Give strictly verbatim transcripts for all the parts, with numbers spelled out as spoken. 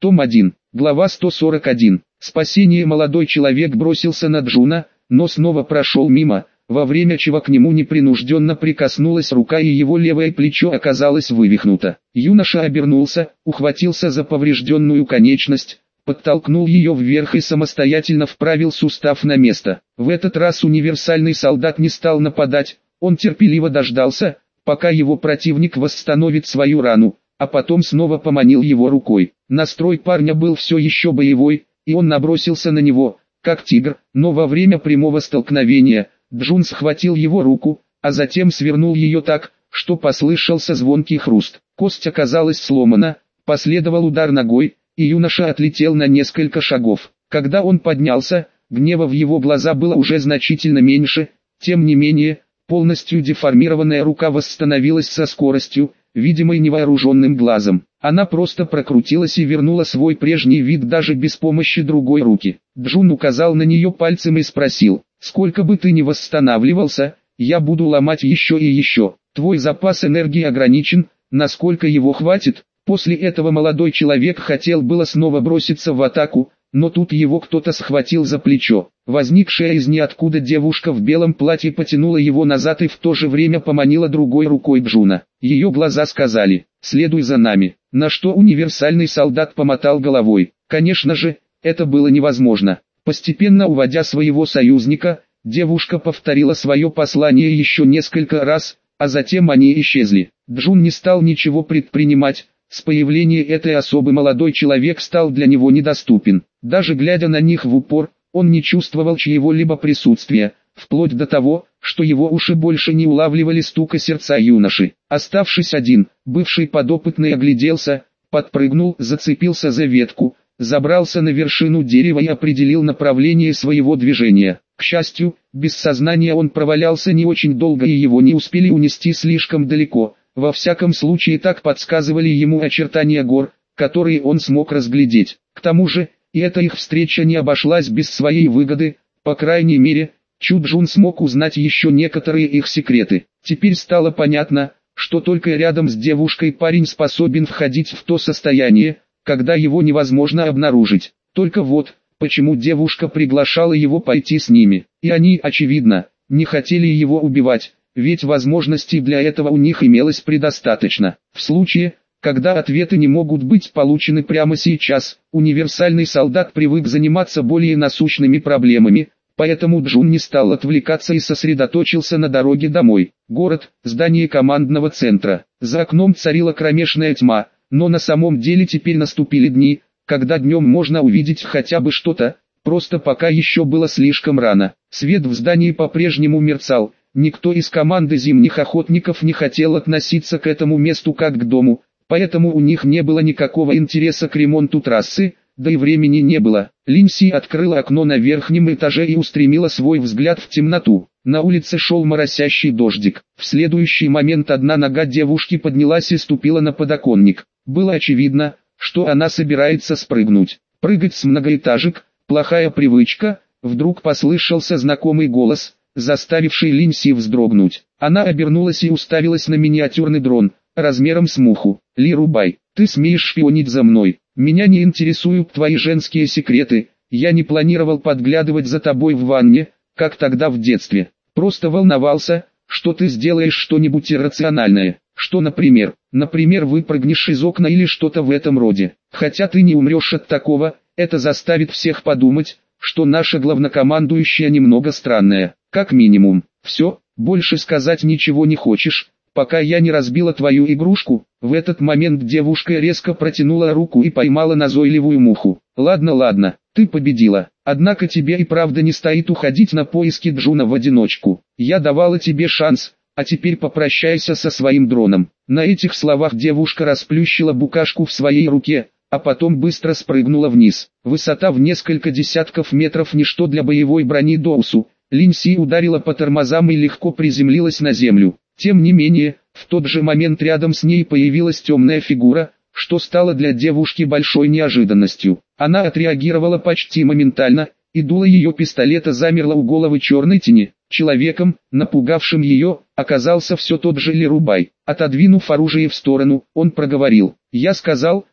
Том один, глава сто сорок один. Спасение. Молодой человек бросился на Джуна, но снова прошел мимо, во время чего к нему непринужденно прикоснулась рука и его левое плечо оказалось вывихнуто. Юноша обернулся, ухватился за поврежденную конечность, подтолкнул ее вверх и самостоятельно вправил сустав на место. В этот раз универсальный солдат не стал нападать, он терпеливо дождался, пока его противник восстановит свою рану, а потом снова поманил его рукой. Настрой парня был все еще боевой, и он набросился на него, как тигр, но во время прямого столкновения Джун схватил его руку, а затем свернул ее так, что послышался звонкий хруст. Кость оказалась сломана, последовал удар ногой, и юноша отлетел на несколько шагов. Когда он поднялся, гнева в его глаза было уже значительно меньше, тем не менее, полностью деформированная рука восстановилась со скоростью, видимой невооруженным глазом. Она просто прокрутилась и вернула свой прежний вид даже без помощи другой руки. Джун указал на нее пальцем и спросил: «Сколько бы ты ни восстанавливался, я буду ломать еще и еще. Твой запас энергии ограничен, насколько его хватит?» После этого молодой человек хотел было снова броситься в атаку, но тут его кто-то схватил за плечо. Возникшая из ниоткуда девушка в белом платье потянула его назад и в то же время поманила другой рукой Джуна. Ее глаза сказали: «Следуй за нами», на что универсальный солдат помотал головой. Конечно же, это было невозможно. Постепенно уводя своего союзника, девушка повторила свое послание еще несколько раз, а затем они исчезли. Джун не стал ничего предпринимать. С появлением этой особы молодой человек стал для него недоступен. Даже глядя на них в упор, он не чувствовал чьего-либо присутствия, вплоть до того, что его уши больше не улавливали стука сердца юноши. Оставшись один, бывший подопытный огляделся, подпрыгнул, зацепился за ветку, забрался на вершину дерева и определил направление своего движения. К счастью, без сознания он провалялся не очень долго и его не успели унести слишком далеко. Во всяком случае так подсказывали ему очертания гор, которые он смог разглядеть. К тому же, и эта их встреча не обошлась без своей выгоды, по крайней мере, Чу Джун смог узнать еще некоторые их секреты. Теперь стало понятно, что только рядом с девушкой парень способен входить в то состояние, когда его невозможно обнаружить. Только вот, почему девушка приглашала его пойти с ними, и они, очевидно, не хотели его убивать. Ведь возможностей для этого у них имелось предостаточно. В случае, когда ответы не могут быть получены прямо сейчас, универсальный солдат привык заниматься более насущными проблемами, поэтому Джун не стал отвлекаться и сосредоточился на дороге домой. Город, здание командного центра. За окном царила кромешная тьма, но на самом деле теперь наступили дни, когда днем можно увидеть хотя бы что-то, просто пока еще было слишком рано. Свет в здании по-прежнему мерцал. Никто из команды зимних охотников не хотел относиться к этому месту как к дому, поэтому у них не было никакого интереса к ремонту трассы, да и времени не было. Линси открыла окно на верхнем этаже и устремила свой взгляд в темноту. На улице шел моросящий дождик. В следующий момент одна нога девушки поднялась и ступила на подоконник. Было очевидно, что она собирается спрыгнуть. Прыгать с многоэтажек – плохая привычка. Вдруг послышался знакомый голос, заставивший Линси вздрогнуть. Она обернулась и уставилась на миниатюрный дрон, размером с муху. «Ли Рубай, ты смеешь шпионить за мной? Меня не интересуют твои женские секреты, я не планировал подглядывать за тобой в ванне, как тогда в детстве. Просто волновался, что ты сделаешь что-нибудь иррациональное. Что, например? Например, выпрыгнешь из окна или что-то в этом роде. Хотя ты не умрешь от такого, это заставит всех подумать, что наша главнокомандующая немного странная. Как минимум. Все, больше сказать ничего не хочешь, пока я не разбила твою игрушку?» В этот момент девушка резко протянула руку и поймала назойливую муху. «Ладно, ладно, ты победила. Однако тебе и правда не стоит уходить на поиски Джуна в одиночку. Я давала тебе шанс, а теперь попрощайся со своим дроном». На этих словах девушка расплющила букашку в своей руке, а потом быстро спрыгнула вниз. Высота в несколько десятков метров ничто для боевой брони Доусу. Линси ударила по тормозам и легко приземлилась на землю. Тем не менее, в тот же момент рядом с ней появилась темная фигура, что стало для девушки большой неожиданностью. Она отреагировала почти моментально, и дуло ее пистолета замерло у головы черной тени. Человеком, напугавшим ее, оказался все тот же Ли Рубай. Отодвинув оружие в сторону, он проговорил: «Я сказал,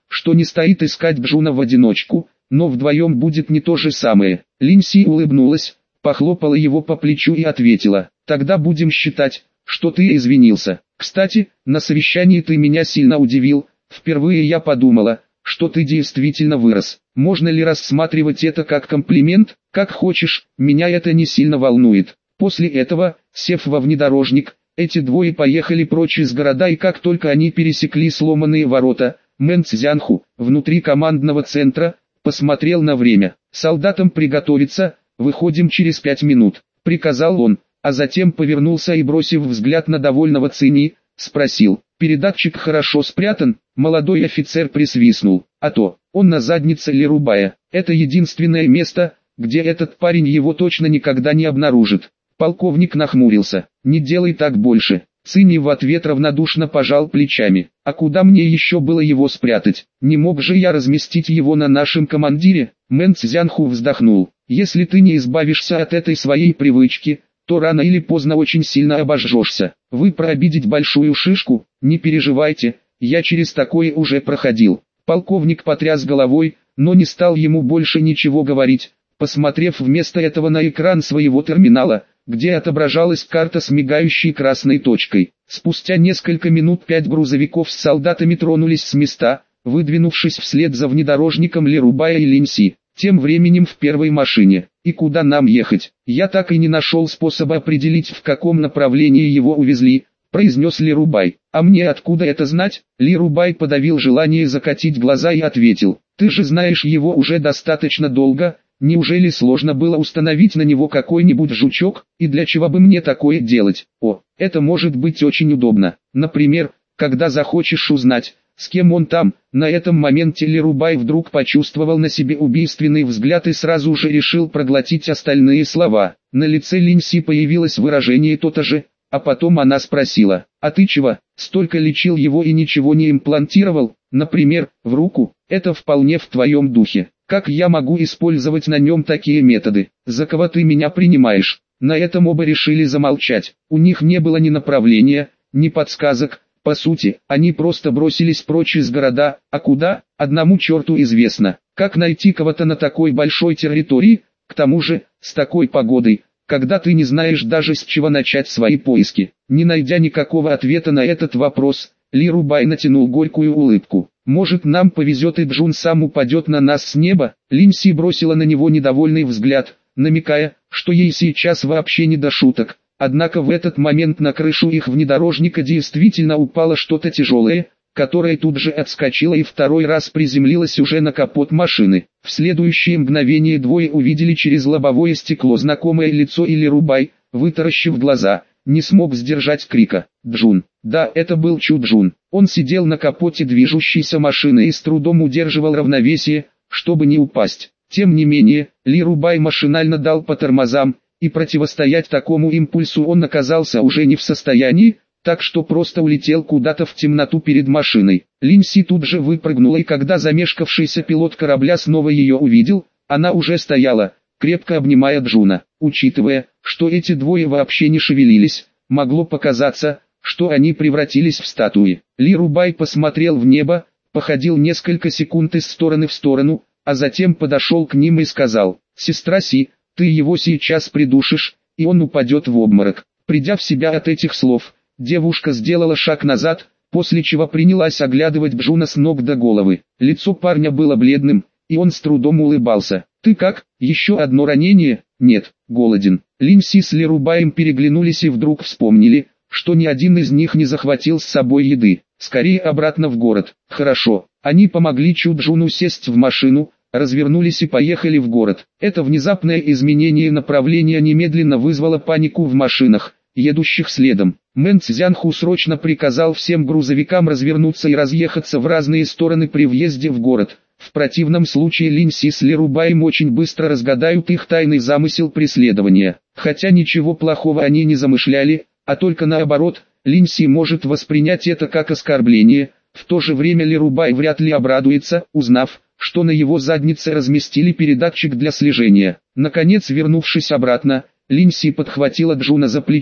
что не стоит искать Джуна в одиночку, но вдвоем будет не то же самое. Линси улыбнулась, похлопала его по плечу и ответила: «Тогда будем считать, что ты извинился. Кстати, на совещании ты меня сильно удивил, впервые я подумала, что ты действительно вырос. Можно ли рассматривать это как комплимент? Как хочешь, меня это не сильно волнует». После этого, сев во внедорожник, эти двое поехали прочь из города, и как только они пересекли сломанные ворота, Мэн Цзянху, внутри командного центра, посмотрел на время. «Солдатам приготовиться, выходим через пять минут», — приказал он, а затем повернулся и, бросив взгляд на довольного Цини, спросил: «Передатчик хорошо спрятан?» Молодой офицер присвистнул: «А то, он на заднице Ли Рубая. Это единственное место, где этот парень его точно никогда не обнаружит». Полковник нахмурился: «Не делай так больше». Цини в ответ равнодушно пожал плечами: «А куда мне еще было его спрятать? Не мог же я разместить его на нашем командире?» Мэн Цзянху вздохнул: «Если ты не избавишься от этой своей привычки, то рано или поздно очень сильно обожжешься. Вы про обидеть большую шишку? Не переживайте, я через такое уже проходил». Полковник потряс головой, но не стал ему больше ничего говорить, посмотрев вместо этого на экран своего терминала, где отображалась карта с мигающей красной точкой. Спустя несколько минут пять грузовиков с солдатами тронулись с места, выдвинувшись вслед за внедорожником Ли Рубая и Линси. Тем временем в первой машине. «И куда нам ехать? Я так и не нашел способа определить, в каком направлении его увезли», — произнес Ли Рубай. «А мне откуда это знать?» Ли Рубай подавил желание закатить глаза и ответил: «Ты же знаешь его уже достаточно долго. Неужели сложно было установить на него какой-нибудь жучок, и для чего бы мне такое делать? О, это может быть очень удобно. Например, когда захочешь узнать, с кем он там». На этом моменте Ли Рубай вдруг почувствовал на себе убийственный взгляд и сразу же решил проглотить остальные слова. На лице Линси появилось выражение то-то же, а потом она спросила: «А ты чего, столько лечил его и ничего не имплантировал? Например, в руку? Это вполне в твоем духе. Как я могу использовать на нем такие методы? За кого ты меня принимаешь?» На этом оба решили замолчать. У них не было ни направления, ни подсказок. По сути, они просто бросились прочь из города, а куда, одному черту известно. Как найти кого-то на такой большой территории, к тому же, с такой погодой, когда ты не знаешь даже с чего начать свои поиски? Не найдя никакого ответа на этот вопрос, Ли Рубай натянул горькую улыбку. «Может, нам повезет и Джун сам упадет на нас с неба?» Линси бросила на него недовольный взгляд, намекая, что ей сейчас вообще не до шуток. Однако в этот момент на крышу их внедорожника действительно упало что-то тяжелое, которое тут же отскочило и второй раз приземлилось уже на капот машины. В следующее мгновение двое увидели через лобовое стекло знакомое лицо Ли Рубай, вытаращив глаза, не смог сдержать крика: «Джун!» Да, это был Чу Джун. Он сидел на капоте движущейся машины и с трудом удерживал равновесие, чтобы не упасть. Тем не менее, Ли Рубай машинально дал по тормозам, и противостоять такому импульсу он оказался уже не в состоянии, так что просто улетел куда-то в темноту перед машиной. Линси тут же выпрыгнула, и когда замешкавшийся пилот корабля снова ее увидел, она уже стояла, крепко обнимая Джуна. Учитывая, что эти двое вообще не шевелились, могло показаться, что они превратились в статуи. Ли Рубай посмотрел в небо, походил несколько секунд из стороны в сторону, а затем подошел к ним и сказал: «Сестра Си, ты его сейчас придушишь, и он упадет в обморок». Придя в себя от этих слов, девушка сделала шаг назад, после чего принялась оглядывать Джуна с ног до головы. Лицо парня было бледным, и он с трудом улыбался. «Ты как? Еще одно ранение?» «Нет, голоден». Линси с Ли Рубаем переглянулись и вдруг вспомнили, что ни один из них не захватил с собой еды. Скорее обратно в город. Хорошо. Они помогли Чу Джуну сесть в машину, развернулись и поехали в город. Это внезапное изменение направления немедленно вызвало панику в машинах, едущих следом. Мэн Цзянху срочно приказал всем грузовикам развернуться и разъехаться в разные стороны при въезде в город. В противном случае Линси с Ли Рубаем очень быстро разгадают их тайный замысел преследования. Хотя ничего плохого они не замышляли, а только наоборот, Линси может воспринять это как оскорбление. В то же время Ли Рубай вряд ли обрадуется, узнав, что на его заднице разместили передатчик для слежения. Наконец, вернувшись обратно, Линси подхватила Джуна за плечо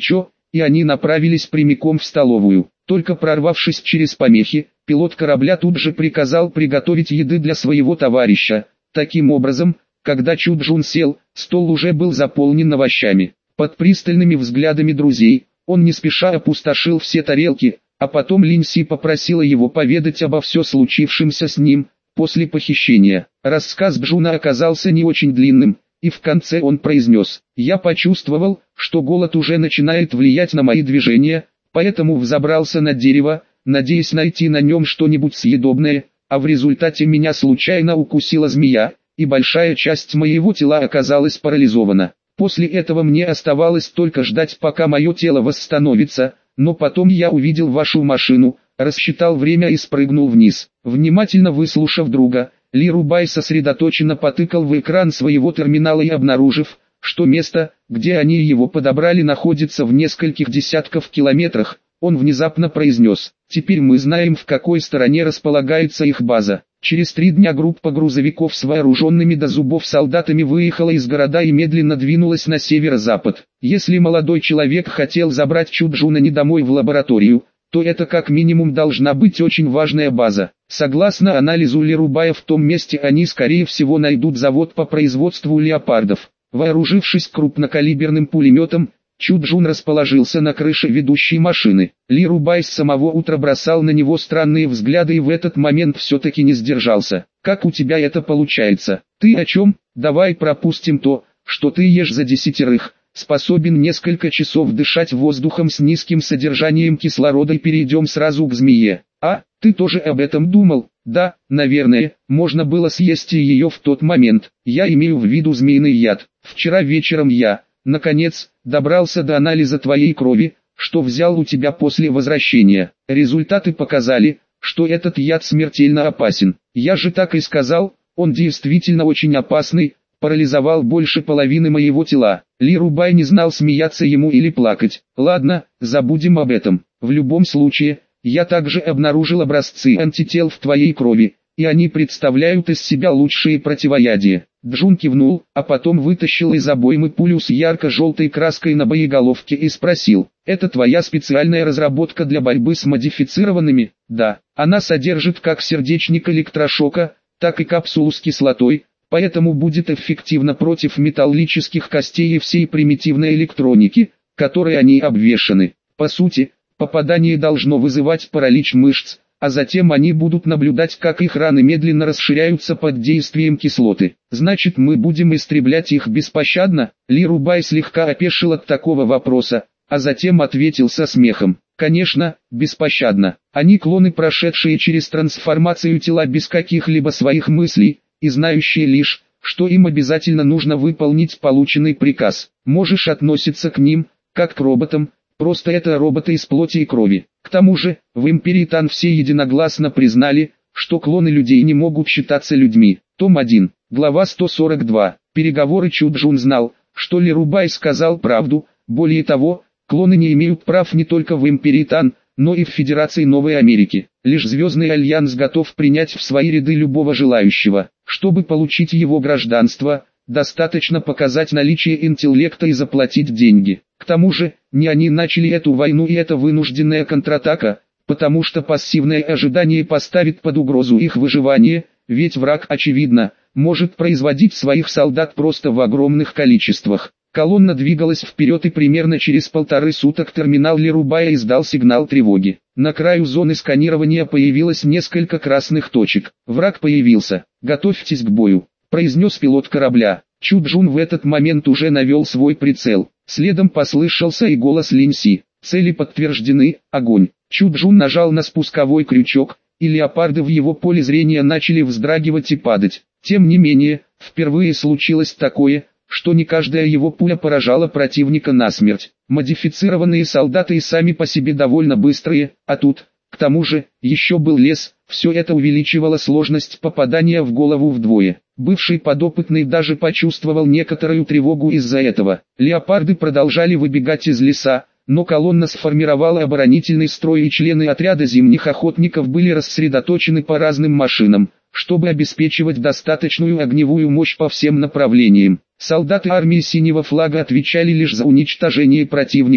и они направились прямиком в столовую. Только прорвавшись через помехи, пилот корабля тут же приказал приготовить еды для своего товарища. Таким образом, когда Чуджун сел, стол уже был заполнен овощами. Под пристальными взглядами друзей, он не спеша опустошил все тарелки, а потом Линси попросила его поведать обо все случившемся с ним после похищения. Рассказ Джуна оказался не очень длинным, и в конце он произнес: «Я почувствовал, что голод уже начинает влиять на мои движения, поэтому взобрался на дерево, надеясь найти на нем что-нибудь съедобное, а в результате меня случайно укусила змея, и большая часть моего тела оказалась парализована. После этого мне оставалось только ждать, пока мое тело восстановится, но потом я увидел вашу машину, рассчитал время и спрыгнул вниз». Внимательно выслушав друга, Ли Рубай сосредоточенно потыкал в экран своего терминала и, обнаружив, что место, где они его подобрали, находится в нескольких десятках километрах, он внезапно произнес: «Теперь мы знаем, в какой стороне располагается их база». Через три дня группа грузовиков с вооруженными до зубов солдатами выехала из города и медленно двинулась на северо-запад. Если молодой человек хотел забрать Чуджуна не домой в лабораторию, то это как минимум должна быть очень важная база. Согласно анализу Ли Рубая, в том месте они скорее всего найдут завод по производству леопардов. Вооружившись крупнокалиберным пулеметом, Чуджун расположился на крыше ведущей машины. Ли Рубай с самого утра бросал на него странные взгляды и в этот момент все-таки не сдержался. «Как у тебя это получается? Ты о чем? Давай пропустим то, что ты ешь за десятерых, способен несколько часов дышать воздухом с низким содержанием кислорода, и перейдем сразу к змее. А, ты тоже об этом думал?» «Да, наверное, можно было съесть ее в тот момент. Я имею в виду змеиный яд. Вчера вечером я, наконец, добрался до анализа твоей крови, что взял у тебя после возвращения. Результаты показали, что этот яд смертельно опасен. Я же так и сказал, он действительно очень опасный, парализовал больше половины моего тела». Ли Рубай не знал, смеяться ему или плакать. «Ладно, забудем об этом. В любом случае, я также обнаружил образцы антител в твоей крови, и они представляют из себя лучшие противоядия». Джун кивнул, а потом вытащил из обоймы пулю с ярко-желтой краской на боеголовке и спросил: «Это твоя специальная разработка для борьбы с модифицированными?» «Да, она содержит как сердечник электрошока, так и капсулу с кислотой, поэтому будет эффективна против металлических костей и всей примитивной электроники, которой они обвешаны. По сути, попадание должно вызывать паралич мышц, а затем они будут наблюдать, как их раны медленно расширяются под действием кислоты. Значит, мы будем истреблять их беспощадно?» Ли Рубай слегка опешил от такого вопроса, а затем ответил со смехом: «Конечно, беспощадно. Они клоны, прошедшие через трансформацию тела без каких-либо своих мыслей, и знающие лишь, что им обязательно нужно выполнить полученный приказ. Можешь относиться к ним, как к роботам, просто это роботы из плоти и крови. К тому же, в Империи Тан все единогласно признали, что клоны людей не могут считаться людьми». Том один, глава сто сорок два. Переговоры. Чуджун знал, что Ли Рубай сказал правду. Более того, клоны не имеют прав не только в Империи Тан, но и в Федерации Новой Америки. Лишь Звездный Альянс готов принять в свои ряды любого желающего. Чтобы получить его гражданство, достаточно показать наличие интеллекта и заплатить деньги. К тому же, не они начали эту войну, и это вынужденная контратака, потому что пассивное ожидание поставит под угрозу их выживание, ведь враг, очевидно, может производить своих солдат просто в огромных количествах. Колонна двигалась вперед, и примерно через полторы суток терминал Ли Рубая издал сигнал тревоги. На краю зоны сканирования появилось несколько красных точек. «Враг появился. Готовьтесь к бою», — произнес пилот корабля. Чуджун в этот момент уже навел свой прицел. Следом послышался и голос Линси: «Цели подтверждены, огонь». Чуджун нажал на спусковой крючок, и леопарды в его поле зрения начали вздрагивать и падать. Тем не менее, впервые случилось такое, что не каждая его пуля поражала противника насмерть. Модифицированные солдаты и сами по себе довольно быстрые, а тут, к тому же, еще был лес, все это увеличивало сложность попадания в голову вдвое. Бывший подопытный даже почувствовал некоторую тревогу из-за этого. Леопарды продолжали выбегать из леса, но колонна сформировала оборонительный строй, и члены отряда зимних охотников были рассредоточены по разным машинам, чтобы обеспечивать достаточную огневую мощь по всем направлениям. Солдаты армии Синего Флага отвечали лишь за уничтожение противника,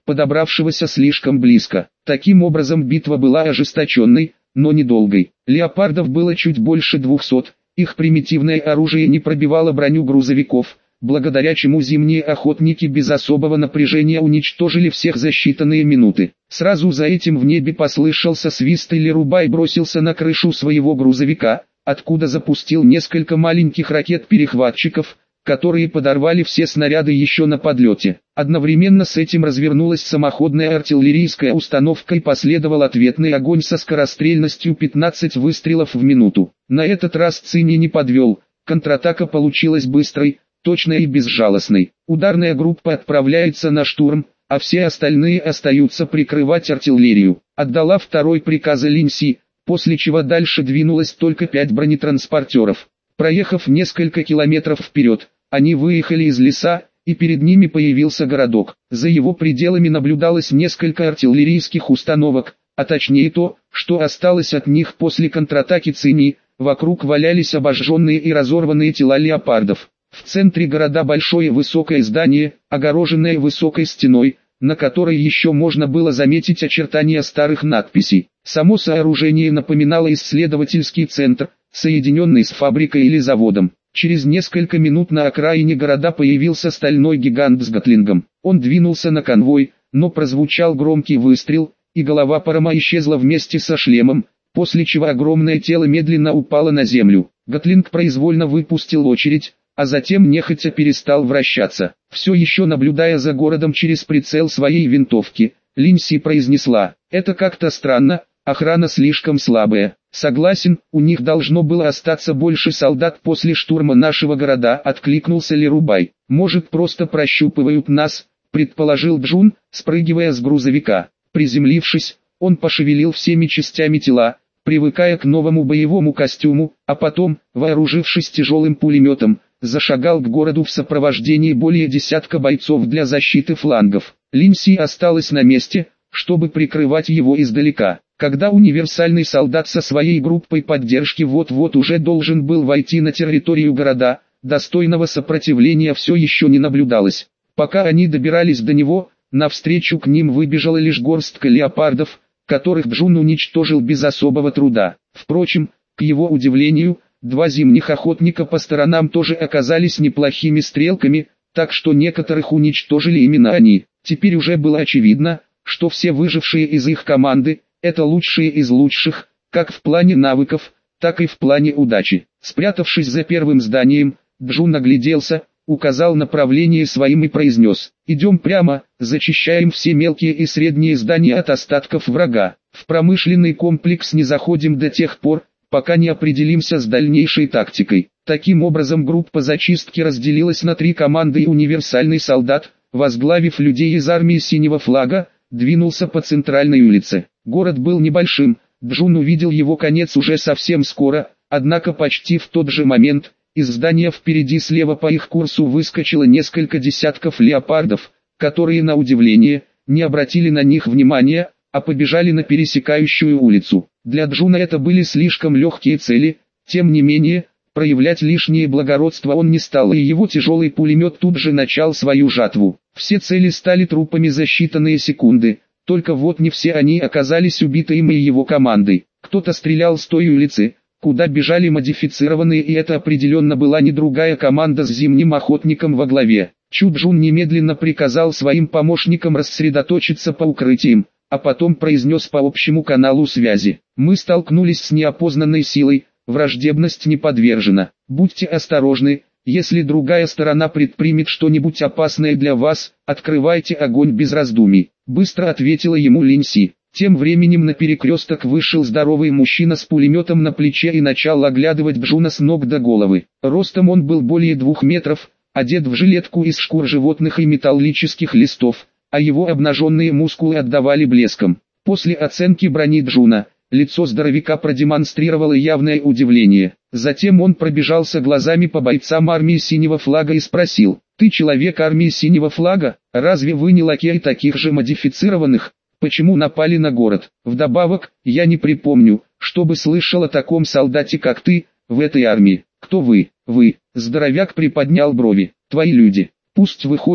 подобравшегося слишком близко. Таким образом битва была ожесточенной, но недолгой. Леопардов было чуть больше двухсот, их примитивное оружие не пробивало броню грузовиков, благодаря чему зимние охотники без особого напряжения уничтожили всех за считанные минуты. Сразу за этим в небе послышался свист, и Лерубай бросился на крышу своего грузовика, откуда запустил несколько маленьких ракет-перехватчиков, которые подорвали все снаряды еще на подлете. Одновременно с этим развернулась самоходная артиллерийская установка и последовал ответный огонь со скорострельностью пятнадцать выстрелов в минуту. На этот раз Цинни не подвел, контратака получилась быстрой, точной и безжалостной. Ударная группа отправляется на штурм, а все остальные остаются прикрывать артиллерию. Отдала второй приказ Линси, после чего дальше двинулось только пять бронетранспортеров. Проехав несколько километров вперед, они выехали из леса, и перед ними появился городок. За его пределами наблюдалось несколько артиллерийских установок, а точнее то, что осталось от них после контратаки Цинни. Вокруг валялись обожженные и разорванные тела леопардов. В центре города большое высокое здание, огороженное высокой стеной, на которой еще можно было заметить очертания старых надписей. Само сооружение напоминало исследовательский центр, соединенный с фабрикой или заводом. Через несколько минут на окраине города появился стальной гигант с гатлингом. Он двинулся на конвой, но прозвучал громкий выстрел, и голова Парама исчезла вместе со шлемом, после чего огромное тело медленно упало на землю. Гатлинг произвольно выпустил очередь, а затем нехотя перестал вращаться. Все еще наблюдая за городом через прицел своей винтовки, Линси произнесла: «Это как-то странно, охрана слишком слабая». «Согласен, у них должно было остаться больше солдат после штурма нашего города», — откликнулся Лерубай. «Может, просто прощупывают нас», — предположил Джун, спрыгивая с грузовика. Приземлившись, он пошевелил всеми частями тела, привыкая к новому боевому костюму, а потом, вооружившись тяжелым пулеметом, зашагал к городу в сопровождении более десятка бойцов для защиты флангов. Линси осталась на месте, чтобы прикрывать его издалека. Когда универсальный солдат со своей группой поддержки вот-вот уже должен был войти на территорию города, достойного сопротивления все еще не наблюдалось. Пока они добирались до него, навстречу к ним выбежала лишь горстка леопардов, которых Джун уничтожил без особого труда. Впрочем, к его удивлению, два зимних охотника по сторонам тоже оказались неплохими стрелками, так что некоторых уничтожили именно они. Теперь уже было очевидно, что все выжившие из их команды – это лучшие из лучших, как в плане навыков, так и в плане удачи. Спрятавшись за первым зданием, Джун огляделся, указал направление своим и произнес: «Идем прямо, зачищаем все мелкие и средние здания от остатков врага. В промышленный комплекс не заходим до тех пор, пока не определимся с дальнейшей тактикой». Таким образом группа зачистки разделилась на три команды, и универсальный солдат, возглавив людей из армии синего флага, двинулся по центральной улице. Город был небольшим, Джун увидел его конец уже совсем скоро, однако почти в тот же момент, из здания впереди слева по их курсу выскочило несколько десятков леопардов, которые, на удивление, не обратили на них внимания, а побежали на пересекающую улицу. Для Джуна это были слишком легкие цели, тем не менее, проявлять лишнее благородство он не стал, и его тяжелый пулемет тут же начал свою жатву. Все цели стали трупами за считанные секунды, только вот не все они оказались убиты им и его командой. Кто-то стрелял с той улицы, куда бежали модифицированные, и это определенно была не другая команда с зимним охотником во главе. Чуджун немедленно приказал своим помощникам рассредоточиться по укрытиям, а потом произнес по общему каналу связи: «Мы столкнулись с неопознанной силой, враждебность не подвержена. Будьте осторожны, если другая сторона предпримет что-нибудь опасное для вас, открывайте огонь без раздумий», — быстро ответила ему Линси. Тем временем на перекресток вышел здоровый мужчина с пулеметом на плече и начал оглядывать Джуна с ног до головы. Ростом он был более двух метров, одет в жилетку из шкур животных и металлических листов, а его обнаженные мускулы отдавали блеском. После оценки брони Джуна, лицо здоровяка продемонстрировало явное удивление. Затем он пробежался глазами по бойцам армии синего флага и спросил: «Ты человек армии синего флага? Разве вы не лакей таких же модифицированных? Почему напали на город? Вдобавок, я не припомню, чтобы слышал о таком солдате, как ты, в этой армии. Кто вы?» «Вы», — здоровяк приподнял брови, — «твои люди. Пусть выходит,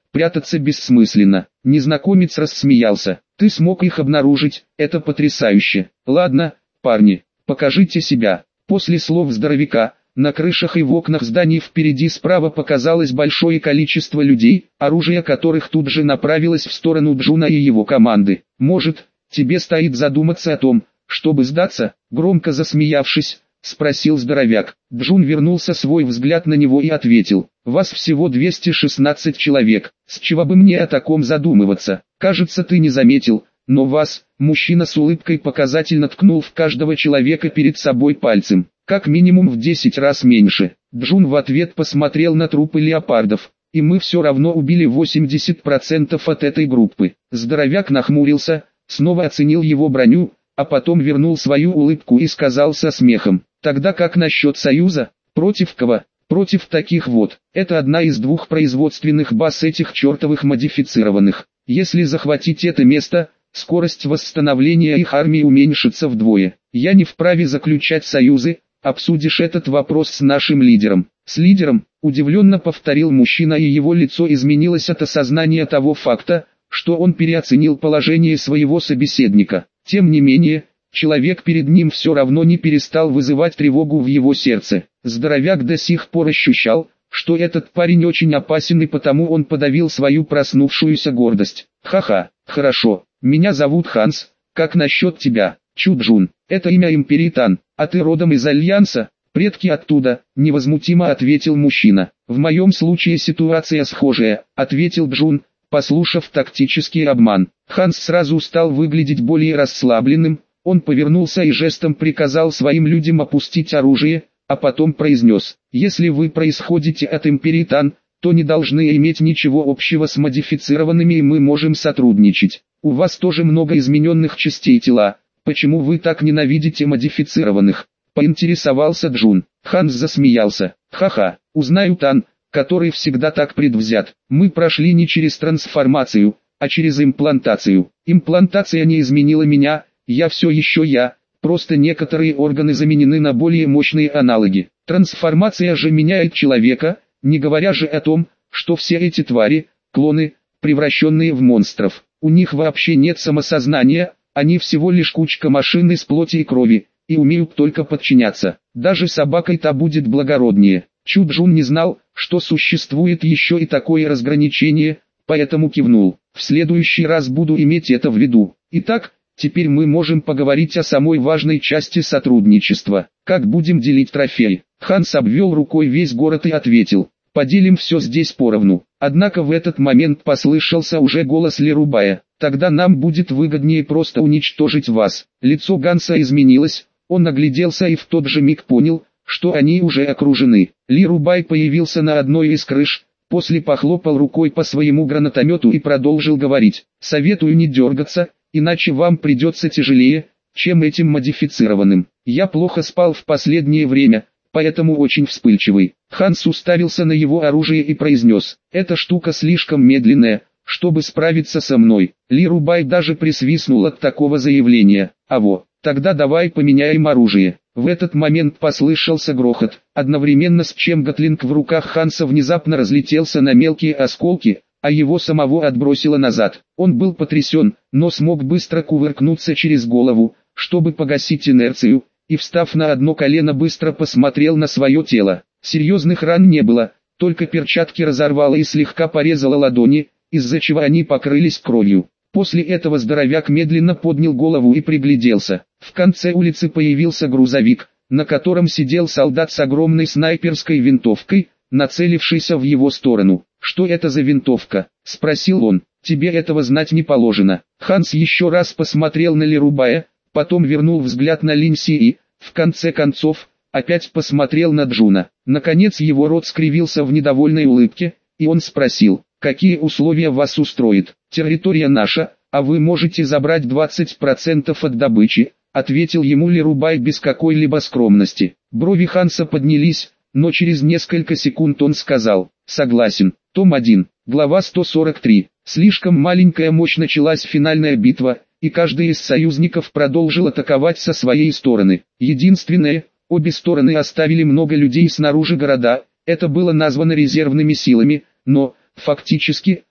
прятаться бессмысленно. Незнакомец рассмеялся. Ты смог их обнаружить, это потрясающе. Ладно, парни, покажите себя. После слов здоровяка, на крышах и в окнах зданий впереди справа показалось большое количество людей, оружие которых тут же направилось в сторону Джуна и его команды. Может, тебе стоит задуматься о том, чтобы сдаться? Громко засмеявшись, спросил здоровяк. Джун вернулся свой взгляд на него и ответил: вас всего двести шестнадцать человек, с чего бы мне о таком задумываться? Кажется, ты не заметил, но вас, мужчина с улыбкой показательно ткнул в каждого человека перед собой пальцем, как минимум в десять раз меньше. Джун в ответ посмотрел на трупы леопардов, и мы все равно убили восемьдесят процентов от этой группы. Здоровяк нахмурился, снова оценил его броню, а потом вернул свою улыбку и сказал со смехом: тогда как насчет союза? Против кого? Против таких вот. Это одна из двух производственных баз этих чертовых модифицированных. Если захватить это место, скорость восстановления их армии уменьшится вдвое. Я не вправе заключать союзы. Обсудишь этот вопрос с нашим лидером. С лидером? Удивленно повторил мужчина, и его лицо изменилось от осознания того факта, что он переоценил положение своего собеседника. Тем не менее, человек перед ним все равно не перестал вызывать тревогу в его сердце. Здоровяк до сих пор ощущал, что этот парень очень опасен, и потому он подавил свою проснувшуюся гордость. Ха-ха, хорошо, меня зовут Ханс, как насчет тебя? Чуджун, это имя Империи Тан, а ты родом из Альянса? Предки оттуда, невозмутимо ответил мужчина. В моем случае ситуация схожая, ответил Джун, послушав тактический обман. Ханс сразу стал выглядеть более расслабленным, он повернулся и жестом приказал своим людям опустить оружие, а потом произнес: если вы происходите от Империи Тан, то не должны иметь ничего общего с модифицированными, и мы можем сотрудничать. У вас тоже много измененных частей тела, почему вы так ненавидите модифицированных? Поинтересовался Джун. Ханс засмеялся. Ха-ха, узнаю Тан, который всегда так предвзят. Мы прошли не через трансформацию, а через имплантацию. Имплантация не изменила меня, я все еще я, просто некоторые органы заменены на более мощные аналоги. Трансформация же меняет человека, не говоря же о том, что все эти твари, клоны, превращенные в монстров. У них вообще нет самосознания, они всего лишь кучка машин из плоти и крови, и умеют только подчиняться. Даже собакой-то будет благороднее. Чуджун не знал, что существует еще и такое разграничение, поэтому кивнул. В следующий раз буду иметь это в виду. Итак, теперь мы можем поговорить о самой важной части сотрудничества. Как будем делить трофеи? Ханс обвел рукой весь город и ответил: поделим все здесь поровну. Однако в этот момент послышался уже голос Лерубая: тогда нам будет выгоднее просто уничтожить вас. Лицо Ганса изменилось, он огляделся и в тот же миг понял, что они уже окружены. Лерубай появился на одной из крыш, после похлопал рукой по своему гранатомету и продолжил говорить: советую не дергаться, иначе вам придется тяжелее, чем этим модифицированным. Я плохо спал в последнее время, поэтому очень вспыльчивый. Ханс уставился на его оружие и произнес: эта штука слишком медленная, чтобы справиться со мной. Лерубай даже присвистнул от такого заявления. Аво, тогда давай поменяем оружие. В этот момент послышался грохот, одновременно с чем гатлинг в руках Ханса внезапно разлетелся на мелкие осколки, а его самого отбросило назад. Он был потрясен, но смог быстро кувыркнуться через голову, чтобы погасить инерцию, и встав на одно колено быстро посмотрел на свое тело. Серьезных ран не было, только перчатки разорвало и слегка порезало ладони, из-за чего они покрылись кровью. После этого здоровяк медленно поднял голову и пригляделся. В конце улицы появился грузовик, на котором сидел солдат с огромной снайперской винтовкой, нацелившийся в его сторону. «Что это за винтовка?» – спросил он. «Тебе этого знать не положено». Ханс еще раз посмотрел на Лерубая, потом вернул взгляд на Линси и, в конце концов, опять посмотрел на Джуна. Наконец его рот скривился в недовольной улыбке, и он спросил: «Какие условия вас устроит? Территория наша, а вы можете забрать двадцать процентов от добычи», — ответил ему Лерубай без какой-либо скромности. Брови Ханса поднялись, но через несколько секунд он сказал: «Согласен». Том один, глава сто сорок три. Слишком маленькая мощь. Началась финальная битва, и каждый из союзников продолжил атаковать со своей стороны. Единственное, обе стороны оставили много людей снаружи города, это было названо резервными силами, но, фактически,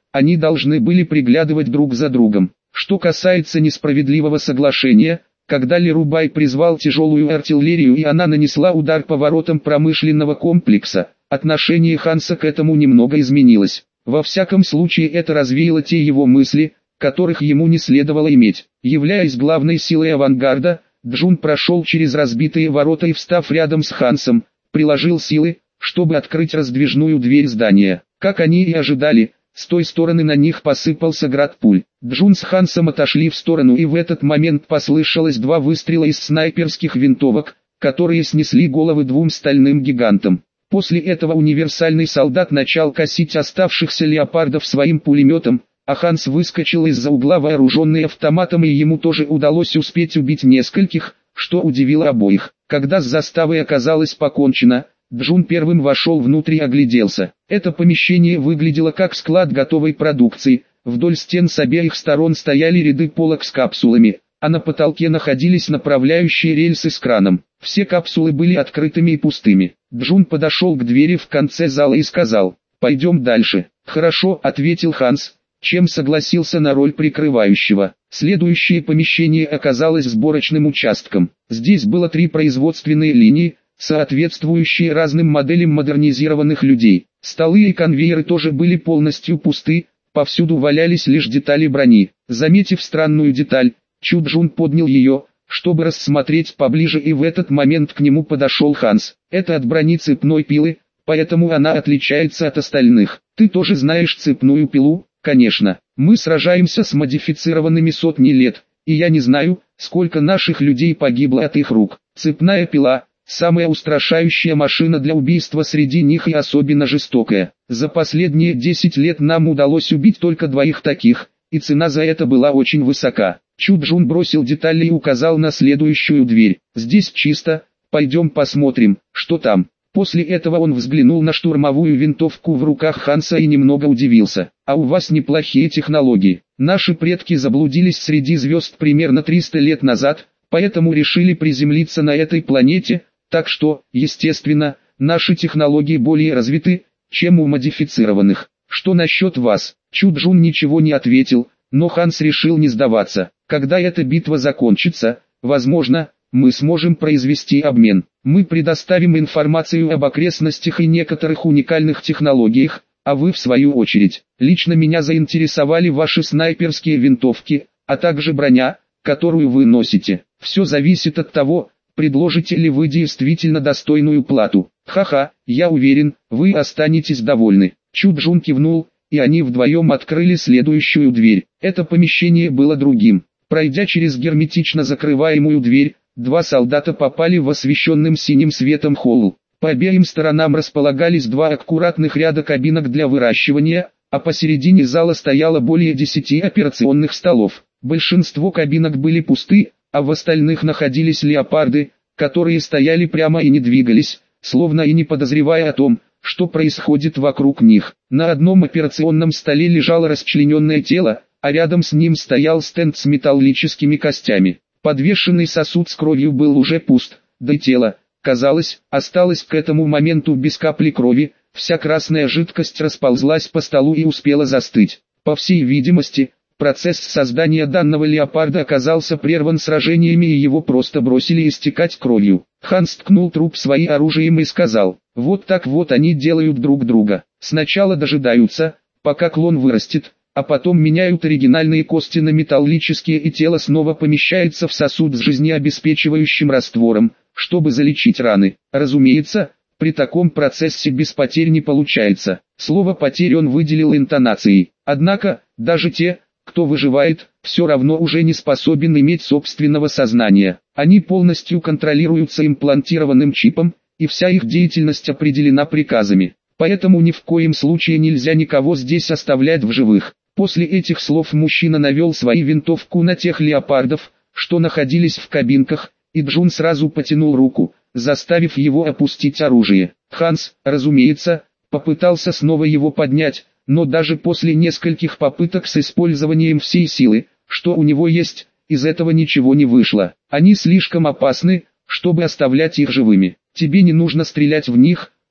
они должны были приглядывать друг за другом. Что касается несправедливого соглашения, когда Лерубай призвал тяжелую артиллерию и она нанесла удар по воротам промышленного комплекса, отношение Ханса к этому немного изменилось. Во всяком случае это развеяло те его мысли, которых ему не следовало иметь. Являясь главной силой авангарда, Джун прошел через разбитые ворота и, встав рядом с Хансом, приложил силы, чтобы открыть раздвижную дверь здания. Как они и ожидали, с той стороны на них посыпался град пуль. Джун с Хансом отошли в сторону, и в этот момент послышалось два выстрела из снайперских винтовок, которые снесли головы двум стальным гигантам. После этого универсальный солдат начал косить оставшихся леопардов своим пулеметом, а Ханс выскочил из-за угла вооруженный автоматом, и ему тоже удалось успеть убить нескольких, что удивило обоих. Когда с заставой оказалось покончено, Джун первым вошел внутрь и огляделся. Это помещение выглядело как склад готовой продукции. Вдоль стен с обеих сторон стояли ряды полок с капсулами, а на потолке находились направляющие рельсы с краном. Все капсулы были открытыми и пустыми. Джун подошел к двери в конце зала и сказал: «Пойдем дальше». «Хорошо», — ответил Ханс, чем согласился на роль прикрывающего. Следующее помещение оказалось сборочным участком. Здесь было три производственные линии, соответствующие разным моделям модернизированных людей. Столы и конвейеры тоже были полностью пусты, повсюду валялись лишь детали брони. Заметив странную деталь, Чу Джун поднял ее, чтобы рассмотреть поближе, и в этот момент к нему подошел Ханс. «Это от брони цепной пилы, поэтому она отличается от остальных. Ты тоже знаешь цепную пилу?» «Конечно. Мы сражаемся с модифицированными сотни лет, и я не знаю, сколько наших людей погибло от их рук. Цепная пила – самая устрашающая машина для убийства среди них и особенно жестокая. За последние десять лет нам удалось убить только двоих таких, и цена за это была очень высока». Чу Джун бросил детали и указал на следующую дверь. «Здесь чисто, пойдем посмотрим, что там». После этого он взглянул на штурмовую винтовку в руках Ханса и немного удивился. «А у вас неплохие технологии. Наши предки заблудились среди звезд примерно триста лет назад, поэтому решили приземлиться на этой планете, так что, естественно, наши технологии более развиты, чем у модифицированных. Что насчет вас?» Чу Джун ничего не ответил, но Ханс решил не сдаваться. «Когда эта битва закончится, возможно, мы сможем произвести обмен. Мы предоставим информацию об окрестностях и некоторых уникальных технологиях, а вы в свою очередь. Лично меня заинтересовали ваши снайперские винтовки, а также броня, которую вы носите. Все зависит от того, предложите ли вы действительно достойную плату. Ха-ха, я уверен, вы останетесь довольны». Чу Джун кивнул, и они вдвоем открыли следующую дверь. Это помещение было другим. Пройдя через герметично закрываемую дверь, два солдата попали в освещенным синим светом холл. По обеим сторонам располагались два аккуратных ряда кабинок для выращивания, а посередине зала стояло более десяти операционных столов. Большинство кабинок были пусты, а в остальных находились леопарды, которые стояли прямо и не двигались, словно и не подозревая о том, что происходит вокруг них. На одном операционном столе лежало расчлененное тело, а рядом с ним стоял стенд с металлическими костями. Подвешенный сосуд с кровью был уже пуст, да и тело, казалось, осталось к этому моменту без капли крови, вся красная жидкость расползлась по столу и успела застыть. По всей видимости, процесс создания данного леопарда оказался прерван сражениями и его просто бросили истекать кровью. Ханс ткнул труп своим оружием и сказал: «Вот так вот они делают друг друга. Сначала дожидаются, пока клон вырастет, а потом меняют оригинальные кости на металлические, и тело снова помещается в сосуд с жизнеобеспечивающим раствором, чтобы залечить раны. Разумеется, при таком процессе без потерь не получается». Слово «потерь» он выделил интонацией. Однако, даже те, кто выживает, все равно уже не способен иметь собственного сознания. Они полностью контролируются имплантированным чипом, и вся их деятельность определена приказами. Поэтому ни в коем случае нельзя никого здесь оставлять в живых. После этих слов мужчина навел свою винтовку на тех леопардов, что находились в кабинках, и Джун сразу потянул руку, заставив его опустить оружие. Ханс, разумеется, попытался снова его поднять, но даже после нескольких попыток с использованием всей силы, что у него есть, из этого ничего не вышло. Они слишком опасны, чтобы оставлять их живыми. Тебе не нужно стрелять в них,